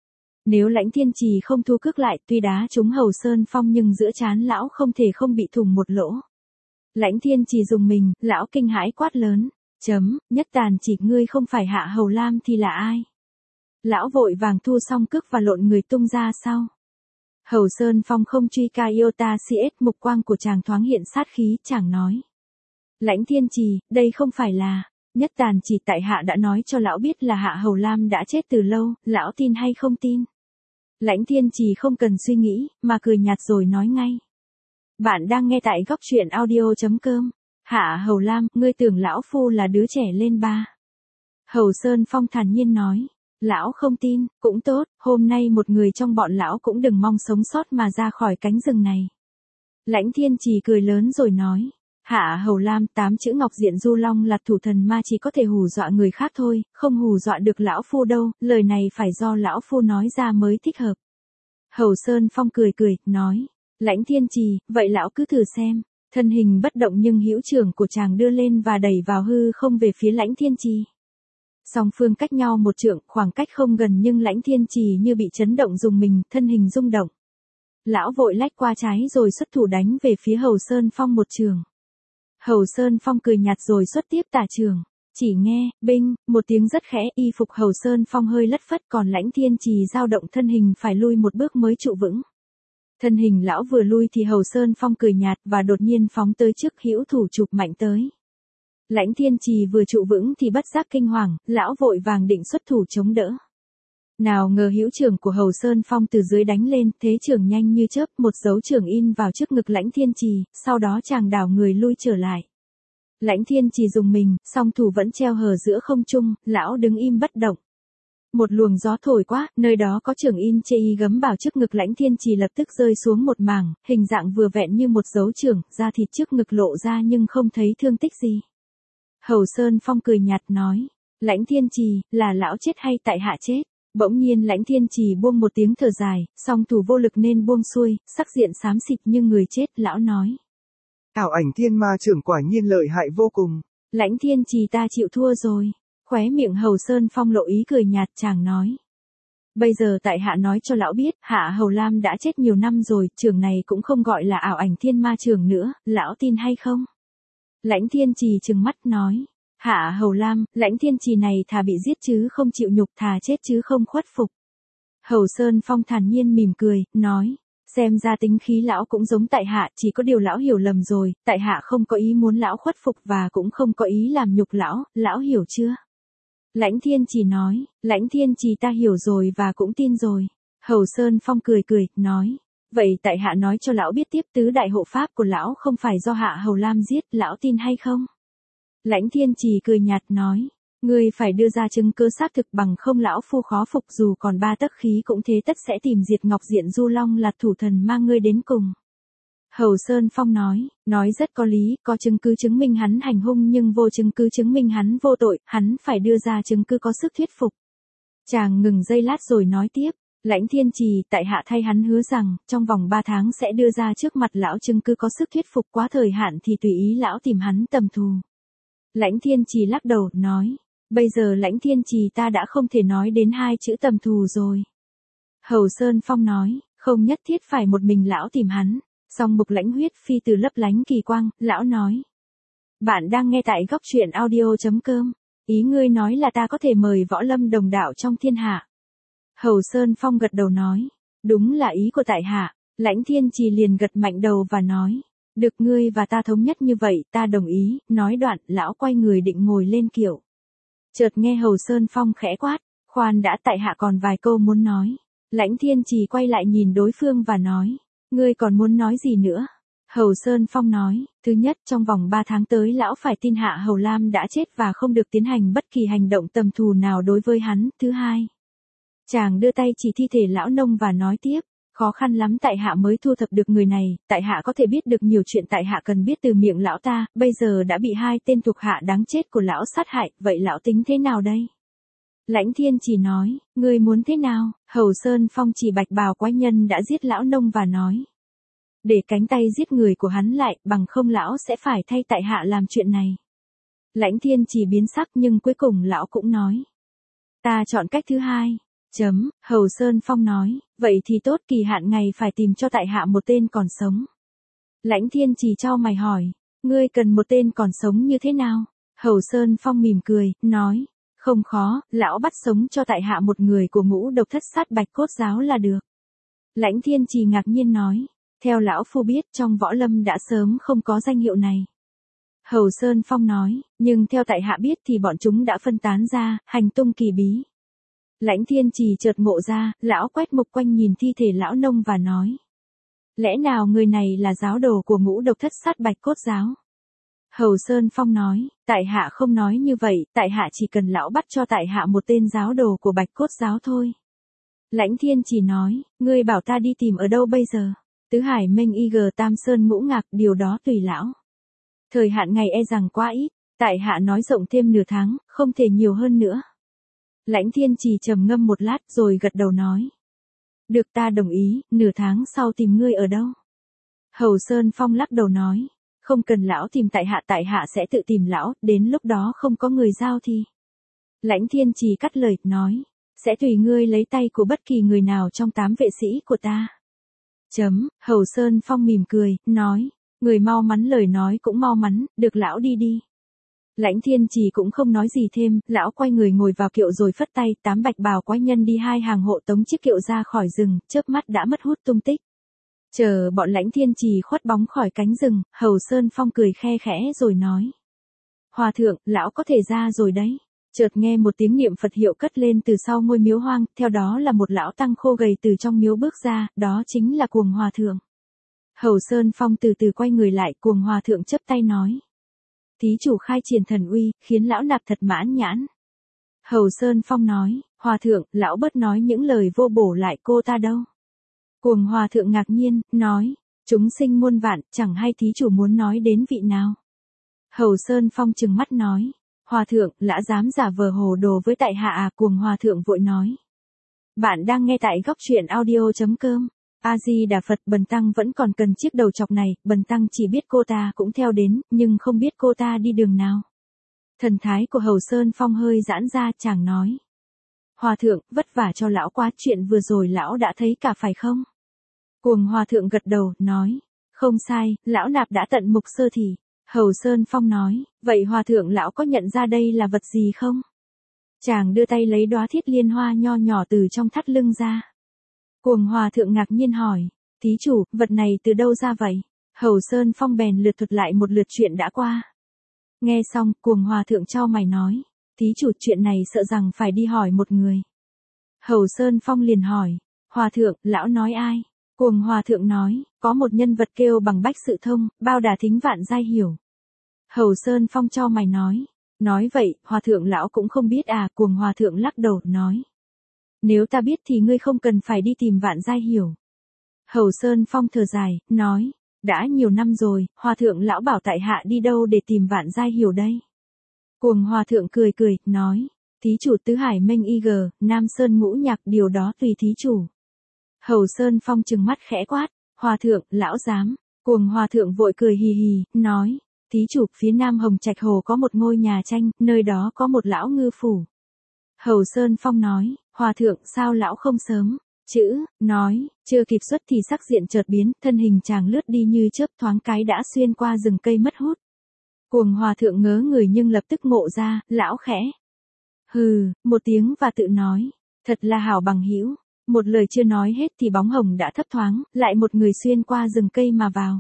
Nếu Lãnh Thiên Trì không thu cước lại, tuy đá trúng Hầu Sơn Phong nhưng giữa trán lão không thể không bị thủng một lỗ. Lãnh Thiên Trì dùng mình, lão kinh hãi quát lớn. Chấm, nhất tàn chỉ, ngươi không phải Hạ Hầu Lam thì là ai? Lão vội vàng thu xong cước và lộn người tung ra sau. Hầu Sơn Phong không truy ca iota cs, mục quang của chàng thoáng hiện sát khí, chàng nói. Lãnh Thiên Trì, đây không phải là, nhất tàn chỉ, tại hạ đã nói cho lão biết là Hạ Hầu Lam đã chết từ lâu, lão tin hay không tin? Lãnh Thiên Trì không cần suy nghĩ, mà cười nhạt rồi nói ngay. Bạn đang nghe tại góc truyện audio.com. Hạ Hầu Lam, ngươi tưởng lão phu là đứa trẻ lên ba. Hầu Sơn Phong thản nhiên nói. Lão không tin, cũng tốt, hôm nay một người trong bọn lão cũng đừng mong sống sót mà ra khỏi cánh rừng này. Lãnh Thiên Trì cười lớn rồi nói. Hạ Hầu Lam, tám chữ Ngọc Diện Du Long là thủ thần ma chỉ có thể hù dọa người khác thôi, không hù dọa được lão phu đâu, lời này phải do lão phu nói ra mới thích hợp. Hầu Sơn Phong cười cười, nói. Lãnh Thiên Trì, vậy lão cứ thử xem. Thân hình bất động nhưng hữu trưởng của chàng đưa lên và đẩy vào hư không về phía Lãnh Thiên Trì. Song phương cách nhau một trượng, khoảng cách không gần nhưng Lãnh Thiên Trì như bị chấn động dùng mình, thân hình rung động. Lão vội lách qua trái rồi xuất thủ đánh về phía Hầu Sơn Phong một trường. Hầu Sơn Phong cười nhạt rồi xuất tiếp tả trường. Chỉ nghe, binh, một tiếng rất khẽ, y phục Hầu Sơn Phong hơi lất phất, còn Lãnh Thiên Trì dao động thân hình phải lui một bước mới trụ vững. Thân hình lão vừa lui thì Hầu Sơn Phong cười nhạt và đột nhiên phóng tới trước, hữu thủ chụp mạnh tới. Lãnh Thiên Trì vừa trụ vững thì bất giác kinh hoàng, lão vội vàng định xuất thủ chống đỡ. Nào ngờ hữu trường của Hầu Sơn Phong từ dưới đánh lên, thế trường nhanh như chớp, một dấu trường in vào trước ngực Lãnh Thiên Trì, sau đó chàng đảo người lui trở lại. Lãnh Thiên Trì dùng mình, song thủ vẫn treo hờ giữa không trung, lão đứng im bất động. Một luồng gió thổi qua, nơi đó có trường in chê y gấm bảo trước ngực Lãnh Thiên Trì lập tức rơi xuống một mảng, hình dạng vừa vẹn như một dấu trưởng, da thịt trước ngực lộ ra nhưng không thấy thương tích gì. Hầu Sơn Phong cười nhạt nói, Lãnh Thiên Trì, là lão chết hay tại hạ chết? Bỗng nhiên Lãnh Thiên Trì buông một tiếng thở dài, song thủ vô lực nên buông xuôi, sắc diện xám xịt như người chết, lão nói. Ảo ảnh thiên ma trưởng quả nhiên lợi hại vô cùng. Lãnh Thiên Trì ta chịu thua rồi. Khóe miệng Hầu Sơn Phong lộ ý cười nhạt, chàng nói. Bây giờ tại hạ nói cho lão biết, hạ Hầu Lam đã chết nhiều năm rồi, trường này cũng không gọi là ảo ảnh thiên ma trường nữa, lão tin hay không? Lãnh Thiên Trì trừng mắt nói. Hạ Hầu Lam, Lãnh Thiên Trì này thà bị giết chứ không chịu nhục, thà chết chứ không khuất phục. Hầu Sơn Phong thản nhiên mỉm cười, nói. Xem ra tính khí lão cũng giống tại hạ, chỉ có điều lão hiểu lầm rồi, tại hạ không có ý muốn lão khuất phục và cũng không có ý làm nhục lão, lão hiểu chưa? Lãnh Thiên Trì nói, Lãnh Thiên Trì ta hiểu rồi và cũng tin rồi. Hầu Sơn Phong cười cười, nói, vậy tại hạ nói cho lão biết tiếp, tứ đại hộ pháp của lão không phải do hạ Hầu Lam giết, lão tin hay không? Lãnh Thiên Trì cười nhạt nói, ngươi phải đưa ra chứng cứ xác thực, bằng không lão phu khó phục, dù còn ba tấc khí cũng thế tất sẽ tìm diệt Ngọc Diện Du Long là thủ thần mang ngươi đến cùng. Hầu Sơn Phong nói, nói rất có lý, có chứng cứ chứng minh hắn hành hung nhưng vô chứng cứ chứng minh hắn vô tội, hắn phải đưa ra chứng cứ có sức thuyết phục. Chàng ngừng giây lát rồi nói tiếp, Lãnh Thiên Trì, tại hạ thay hắn hứa rằng, trong vòng ba tháng sẽ đưa ra trước mặt lão chứng cứ có sức thuyết phục, quá thời hạn thì tùy ý lão tìm hắn tầm thù. Lãnh Thiên Trì lắc đầu, nói, bây giờ Lãnh Thiên Trì ta đã không thể nói đến hai chữ tầm thù rồi. Hầu Sơn Phong nói, không nhất thiết phải một mình lão tìm hắn. Song mục lãnh huyết phi từ lấp lánh kỳ quang, lão nói. Bạn đang nghe tại góc truyện audio chấm com. Ý ngươi nói là ta có thể mời võ lâm đồng đạo trong thiên hạ. Hầu Sơn Phong gật đầu nói. Đúng là ý của tại hạ. Lãnh Thiên Trì liền gật mạnh đầu và nói. Được, ngươi và ta thống nhất như vậy, ta đồng ý. Nói đoạn, lão quay người định ngồi lên kiệu. Chợt nghe Hầu Sơn Phong khẽ quát. Khoan đã, tại hạ còn vài câu muốn nói. Lãnh Thiên Trì quay lại nhìn đối phương và nói. Ngươi còn muốn nói gì nữa? Hầu Sơn Phong nói, thứ nhất, trong vòng ba tháng tới lão phải tin hạ Hầu Lam đã chết và không được tiến hành bất kỳ hành động tầm thù nào đối với hắn. Thứ hai, chàng đưa tay chỉ thi thể lão nông và nói tiếp, khó khăn lắm tại hạ mới thu thập được người này, tại hạ có thể biết được nhiều chuyện tại hạ cần biết từ miệng lão ta, bây giờ đã bị hai tên thuộc hạ đáng chết của lão sát hại, vậy lão tính thế nào đây? Lãnh Thiên Trì nói, ngươi muốn thế nào? Hầu Sơn Phong chỉ bạch bào quái nhân đã giết lão nông và nói. Để cánh tay giết người của hắn lại, bằng không lão sẽ phải thay tại hạ làm chuyện này. Lãnh Thiên Trì biến sắc nhưng cuối cùng lão cũng nói. Ta chọn cách thứ hai. Chấm, Hầu Sơn Phong nói, vậy thì tốt, kỳ hạn ngày phải tìm cho tại hạ một tên còn sống. Lãnh Thiên Trì chau mày hỏi, ngươi cần một tên còn sống như thế nào? Hầu Sơn Phong mỉm cười, nói. Không khó, lão bắt sống cho tại hạ một người của ngũ độc thất sát bạch cốt giáo là được. Lãnh Thiên Trì ngạc nhiên nói, theo lão phu biết trong võ lâm đã sớm không có danh hiệu này. Hầu Sơn Phong nói, nhưng theo tại hạ biết thì bọn chúng đã phân tán ra, hành tung kỳ bí. Lãnh Thiên Trì chợt ngộ ra, lão quét mục quanh nhìn thi thể lão nông và nói. Lẽ nào người này là giáo đồ của ngũ độc thất sát bạch cốt giáo? Hầu Sơn Phong nói, tại hạ không nói như vậy, tại hạ chỉ cần lão bắt cho tại hạ một tên giáo đồ của bạch cốt giáo thôi. Lãnh Thiên Trì nói, ngươi bảo ta đi tìm ở đâu bây giờ? Tứ Hải Minh Y G Tam Sơn Ngũ Ngạc, điều đó tùy lão. Thời hạn ngày e rằng quá ít, tại hạ nói rộng thêm nửa tháng, không thể nhiều hơn nữa. Lãnh Thiên Trì trầm ngâm một lát rồi gật đầu nói. Được, ta đồng ý, nửa tháng sau tìm ngươi ở đâu? Hầu Sơn Phong lắc đầu nói. Không cần lão tìm tại hạ, tại hạ sẽ tự tìm lão, đến lúc đó không có người giao thì. Lãnh Thiên Trì cắt lời, nói. Sẽ tùy ngươi lấy tay của bất kỳ người nào trong tám vệ sĩ của ta. Chấm, Hầu Sơn Phong mỉm cười, nói. Người mau mắn lời nói cũng mau mắn, được lão đi đi. Lãnh Thiên Trì cũng không nói gì thêm, lão quay người ngồi vào kiệu rồi phất tay, tám bạch bào quái nhân đi hai hàng hộ tống chiếc kiệu ra khỏi rừng, chớp mắt đã mất hút tung tích. Chờ bọn Lãnh Thiên Trì khuất bóng khỏi cánh rừng, Hầu Sơn Phong cười khe khẽ rồi nói. Hòa thượng, lão có thể ra rồi đấy. Chợt nghe một tiếng niệm Phật hiệu cất lên từ sau ngôi miếu hoang, theo đó là một lão tăng khô gầy từ trong miếu bước ra, đó chính là Cuồng Hòa Thượng. Hầu Sơn Phong từ từ quay người lại, Cuồng Hòa Thượng chắp tay nói. Thí chủ khai triển thần uy, khiến lão nạp thật mãn nhãn. Hầu Sơn Phong nói, Hòa thượng, lão bớt nói những lời vô bổ lại cô ta đâu. Cuồng hòa thượng ngạc nhiên, nói, chúng sinh muôn vạn, chẳng hay thí chủ muốn nói đến vị nào. Hầu Sơn Phong trừng mắt nói, hòa thượng, lã dám giả vờ hồ đồ với tại hạ à. Cuồng hòa thượng vội nói. Bạn đang nghe tại góc truyện audio.com. A-di-đà Phật. Bần tăng vẫn còn cần chiếc đầu chọc này, bần tăng chỉ biết cô ta cũng theo đến, nhưng không biết cô ta đi đường nào. Thần thái của Hầu Sơn Phong hơi giãn ra, chàng nói. Hòa thượng, vất vả cho lão quá, chuyện vừa rồi lão đã thấy cả phải không? Cuồng hòa thượng gật đầu, nói. Không sai, lão nạp đã tận mục sơ thì. Hầu Sơn Phong nói, vậy hòa thượng lão có nhận ra đây là vật gì không? Chàng đưa tay lấy đóa thiết liên hoa nho nhỏ từ trong thắt lưng ra. Cuồng hòa thượng ngạc nhiên hỏi, thí chủ, vật này từ đâu ra vậy? Hầu Sơn Phong bèn lượt thuật lại một lượt chuyện đã qua. Nghe xong, cuồng hòa thượng chau mày nói, thí chủ, chuyện này sợ rằng phải đi hỏi một người. Hầu Sơn Phong liền hỏi, hòa thượng, lão nói ai? Cuồng hòa thượng nói, có một nhân vật kêu bằng bách sự thông, bao đà thính vạn giai hiểu. Hầu Sơn Phong chau mày nói, nói vậy, hòa thượng lão cũng không biết à. Cuồng hòa thượng lắc đầu, nói. Nếu ta biết thì ngươi không cần phải đi tìm vạn giai hiểu. Hầu Sơn Phong thở dài, nói, đã nhiều năm rồi, hòa thượng lão bảo tại hạ đi đâu để tìm vạn giai hiểu đây? Cuồng hòa thượng cười cười, nói, thí chủ tứ hải mênh y gờ, nam sơn ngũ nhạc, điều đó tùy thí chủ. Hầu Sơn Phong trừng mắt khẽ quát, hòa thượng, lão dám. Cuồng hòa thượng vội cười hì hì, nói, thí chủ, phía nam Hồng Trạch Hồ có một ngôi nhà tranh, nơi đó có một lão ngư phủ. Hầu Sơn Phong nói, hòa thượng, sao lão không sớm? Chữ, nói, chưa kịp xuất thì sắc diện chợt biến, thân hình chàng lướt đi như chớp, thoáng cái đã xuyên qua rừng cây mất hút. Cuồng hòa thượng ngớ người nhưng lập tức ngộ ra, lão khẽ. Hừ, một tiếng và tự nói, thật là hảo bằng hữu. Một lời chưa nói hết thì bóng hồng đã thấp thoáng, lại một người xuyên qua rừng cây mà vào.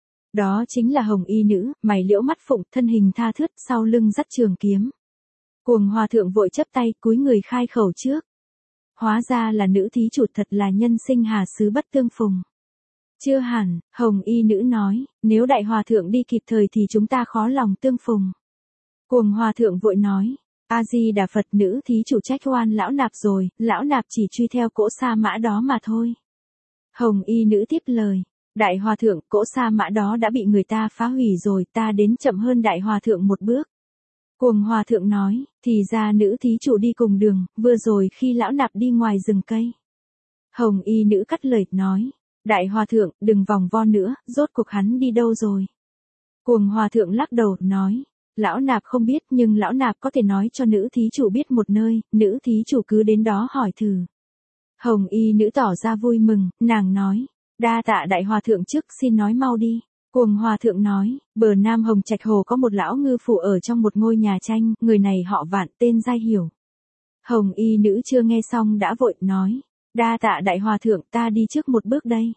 Đó chính là hồng y nữ, mày liễu mắt phụng, thân hình tha thướt, sau lưng dắt trường kiếm. Cuồng hòa thượng vội chấp tay, cúi người khai khẩu trước. Hóa ra là nữ thí chủ, thật là nhân sinh hà xứ bất tương phùng. Chưa hẳn, hồng y nữ nói, nếu đại hòa thượng đi kịp thời thì chúng ta khó lòng tương phùng. Cuồng hòa thượng vội nói, A-di-đà Phật, nữ thí chủ trách oan lão nạp rồi, lão nạp chỉ truy theo cỗ sa mã đó mà thôi. Hồng y nữ tiếp lời, đại hòa thượng, cỗ sa mã đó đã bị người ta phá hủy rồi, ta đến chậm hơn đại hòa thượng một bước. Cuồng hòa thượng nói, thì ra nữ thí chủ đi cùng đường, vừa rồi khi lão nạp đi ngoài rừng cây. Hồng y nữ cắt lời, nói, đại hòa thượng, đừng vòng vo nữa, rốt cuộc hắn đi đâu rồi? Cuồng hòa thượng lắc đầu, nói, lão nạp không biết, nhưng lão nạp có thể nói cho nữ thí chủ biết một nơi, nữ thí chủ cứ đến đó hỏi thử. Hồng y nữ tỏ ra vui mừng, nàng nói, đa tạ đại hòa thượng, trước xin nói mau đi. Cuồng hòa thượng nói, bờ nam Hồng Trạch Hồ có một lão ngư phủ ở trong một ngôi nhà tranh, người này họ Vạn, tên Giai Hiểu. Hồng y nữ chưa nghe xong đã vội nói, đa tạ đại hòa thượng, ta đi trước một bước đây.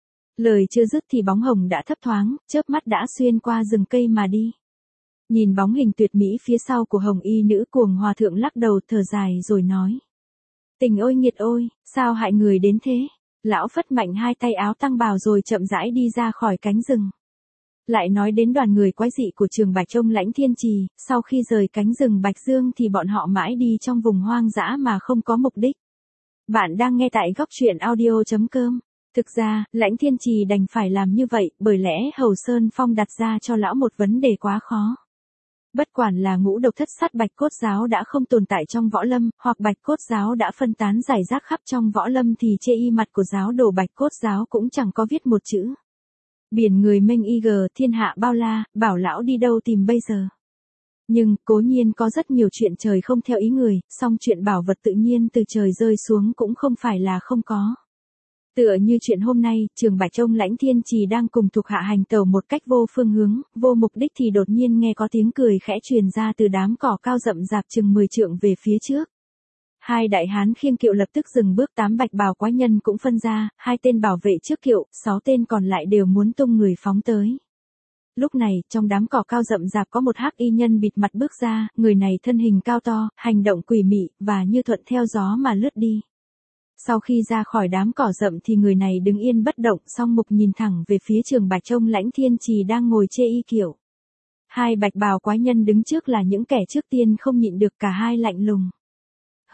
Lời chưa dứt thì bóng hồng đã thấp thoáng, chớp mắt đã xuyên qua rừng cây mà đi. Nhìn bóng hình tuyệt mỹ phía sau của hồng y nữ, cuồng hòa thượng lắc đầu thở dài rồi nói. Tình ôi nghiệt ôi, sao hại người đến thế? Lão phất mạnh hai tay áo tăng bào rồi chậm rãi đi ra khỏi cánh rừng. Lại nói đến đoàn người quái dị của Trường Bạch Trông Lãnh Thiên Trì, sau khi rời cánh rừng Bạch Dương thì bọn họ mãi đi trong vùng hoang dã mà không có mục đích. Bạn đang nghe tại góc truyện audio.com. Thực ra, Lãnh Thiên Trì đành phải làm như vậy, bởi lẽ Hầu Sơn Phong đặt ra cho lão một vấn đề quá khó. Bất quản là ngũ độc thất sát Bạch Cốt Giáo đã không tồn tại trong võ lâm, hoặc Bạch Cốt Giáo đã phân tán rải rác khắp trong võ lâm thì trên y mặt của giáo đồ Bạch Cốt Giáo cũng chẳng có viết một chữ. Biển người mênh y gờ, thiên hạ bao la, bảo lão đi đâu tìm bây giờ. Nhưng, cố nhiên có rất nhiều chuyện trời không theo ý người, song chuyện bảo vật tự nhiên từ trời rơi xuống cũng không phải là không có. Tựa như chuyện hôm nay, Trường Bạch Trông Lãnh Thiên Trì đang cùng thuộc hạ hành tẩu một cách vô phương hướng, vô mục đích thì đột nhiên nghe có tiếng cười khẽ truyền ra từ đám cỏ cao rậm rạp chừng mười trượng về phía trước. Hai đại hán khiêng kiệu lập tức dừng bước, tám bạch bào quái nhân cũng phân ra, hai tên bảo vệ trước kiệu, sáu tên còn lại đều muốn tung người phóng tới. Lúc này, trong đám cỏ cao rậm rạp có một hắc y nhân bịt mặt bước ra, người này thân hình cao to, hành động quỷ mị, và như thuận theo gió mà lướt đi. Sau khi ra khỏi đám cỏ rậm thì người này đứng yên bất động, song mục nhìn thẳng về phía Trường Bạch Trông Lãnh Thiên Trì đang ngồi chê y kiệu. Hai bạch bào quái nhân đứng trước là những kẻ trước tiên không nhịn được, cả hai lạnh lùng.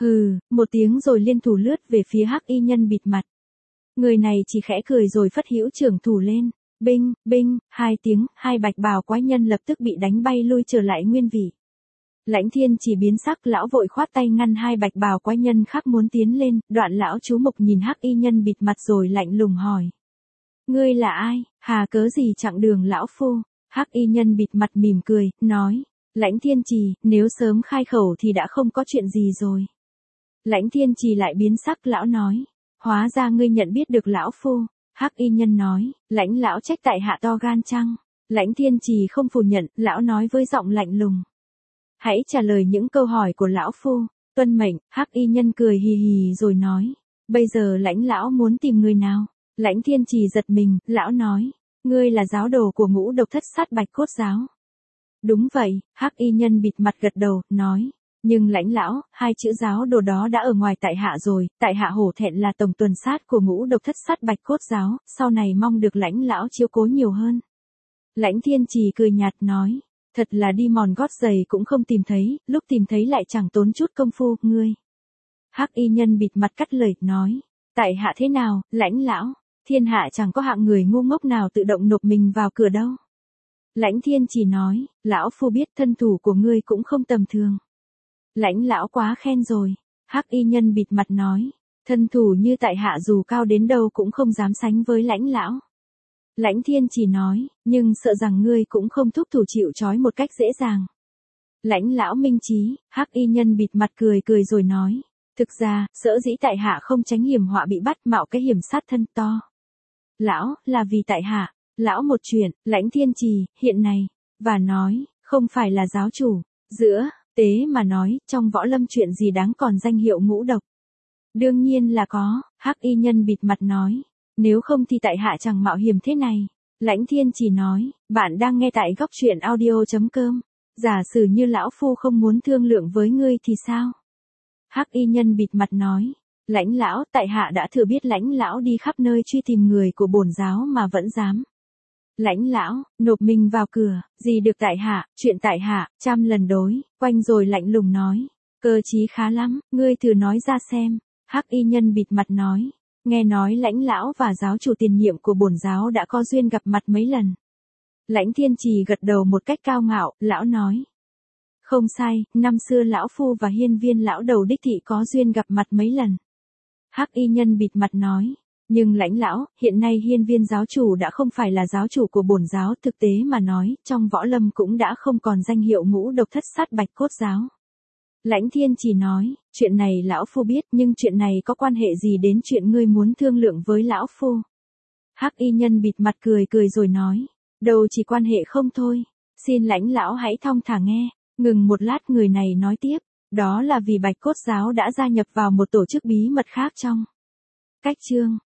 Hừ, một tiếng rồi liên thủ lướt về phía hắc y nhân bịt mặt. Người này chỉ khẽ cười rồi phất hữu trưởng thủ lên. Binh, binh, hai tiếng, hai bạch bào quái nhân lập tức bị đánh bay lui trở lại nguyên vị. Lãnh Thiên chỉ biến sắc, lão vội khoát tay ngăn hai bạch bào quái nhân khác muốn tiến lên, đoạn lão chú mục nhìn hắc y nhân bịt mặt rồi lạnh lùng hỏi. Ngươi là ai, hà cớ gì chặng đường lão phu? Hắc y nhân bịt mặt mỉm cười, nói. Lãnh Thiên Trì, nếu sớm khai khẩu thì đã không có chuyện gì rồi. Lãnh Thiên Trì lại biến sắc, lão nói. Hóa ra ngươi nhận biết được lão phu. Hắc y nhân nói, lãnh lão trách tại hạ to gan chăng? Lãnh Thiên Trì không phủ nhận, lão nói với giọng lạnh lùng. Hãy trả lời những câu hỏi của lão phu. Tuân mệnh. Hắc y nhân cười hì hì rồi nói. Bây giờ lãnh lão muốn tìm người nào? Lãnh Thiên Trì giật mình, lão nói. Ngươi là giáo đồ của Ngũ Độc Thất Sát Bạch Cốt giáo. Đúng vậy. Hắc y nhân bịt mặt gật đầu, nói. Nhưng lãnh lão, hai chữ giáo đồ đó đã ở ngoài tại hạ rồi, tại hạ hổ thẹn là tổng tuần sát của Ngũ Độc Thất Sát Bạch Cốt giáo, sau này mong được lãnh lão chiếu cố nhiều hơn. Lãnh Thiên Trì cười nhạt nói, thật là đi mòn gót giày cũng không tìm thấy, lúc tìm thấy lại chẳng tốn chút công phu, ngươi. Hắc y nhân bịt mặt cắt lời, nói, tại hạ thế nào, lãnh lão, thiên hạ chẳng có hạng người ngu ngốc nào tự động nộp mình vào cửa đâu. Lãnh Thiên Trì nói, lão phu biết thân thủ của ngươi cũng không tầm thường. Lãnh lão quá khen rồi. Hắc y nhân bịt mặt nói, thân thủ như tại hạ dù cao đến đâu cũng không dám sánh với lãnh lão. Lãnh Thiên Trì nói, nhưng sợ rằng ngươi cũng không thúc thủ chịu trói một cách dễ dàng. Lãnh lão minh trí. Hắc y nhân bịt mặt cười cười rồi nói, thực ra, sở dĩ tại hạ không tránh hiểm họa bị bắt mạo cái hiểm sát thân to. Lão, là vì tại hạ. Lão một chuyện, Lãnh Thiên Trì, hiện này, và nói, không phải là giáo chủ, giữa, tế mà nói, trong võ lâm chuyện gì đáng còn danh hiệu ngũ độc. Đương nhiên là có. Hắc y nhân bịt mặt nói, nếu không thì tại hạ chẳng mạo hiểm thế này. Lãnh Thiên Trì nói, bạn đang nghe tại góc truyện audio chấm com. Giả sử như lão phu không muốn thương lượng với ngươi thì sao? Hắc y nhân bịt mặt nói, lãnh lão, tại hạ đã thừa biết lãnh lão đi khắp nơi truy tìm người của bổn giáo mà vẫn dám. Lãnh lão, nộp mình vào cửa, gì được tại hạ, chuyện tại hạ, trăm lần đối, quanh rồi lạnh lùng nói, cơ trí khá lắm, ngươi thử nói ra xem. Hắc y nhân bịt mặt nói, nghe nói lãnh lão và giáo chủ tiền nhiệm của bổn giáo đã có duyên gặp mặt mấy lần. Lãnh Thiên Trì gật đầu một cách cao ngạo, lão nói. Không sai, năm xưa lão phu và hiên viên lão đầu đích thị có duyên gặp mặt mấy lần. Hắc y nhân bịt mặt nói. Nhưng lãnh lão, hiện nay hiên viên giáo chủ đã không phải là giáo chủ của bổn giáo, thực tế mà nói, trong võ lâm cũng đã không còn danh hiệu Ngũ Độc Thất Sát Bạch Cốt giáo. Lãnh Thiên Trì nói, chuyện này lão phu biết, nhưng chuyện này có quan hệ gì đến chuyện ngươi muốn thương lượng với lão phu? Hắc y nhân bịt mặt cười cười rồi nói, đâu chỉ quan hệ không thôi, xin lãnh lão hãy thong thả nghe. Ngừng một lát người này nói tiếp, đó là vì Bạch Cốt giáo đã gia nhập vào một tổ chức bí mật khác trong cách chương.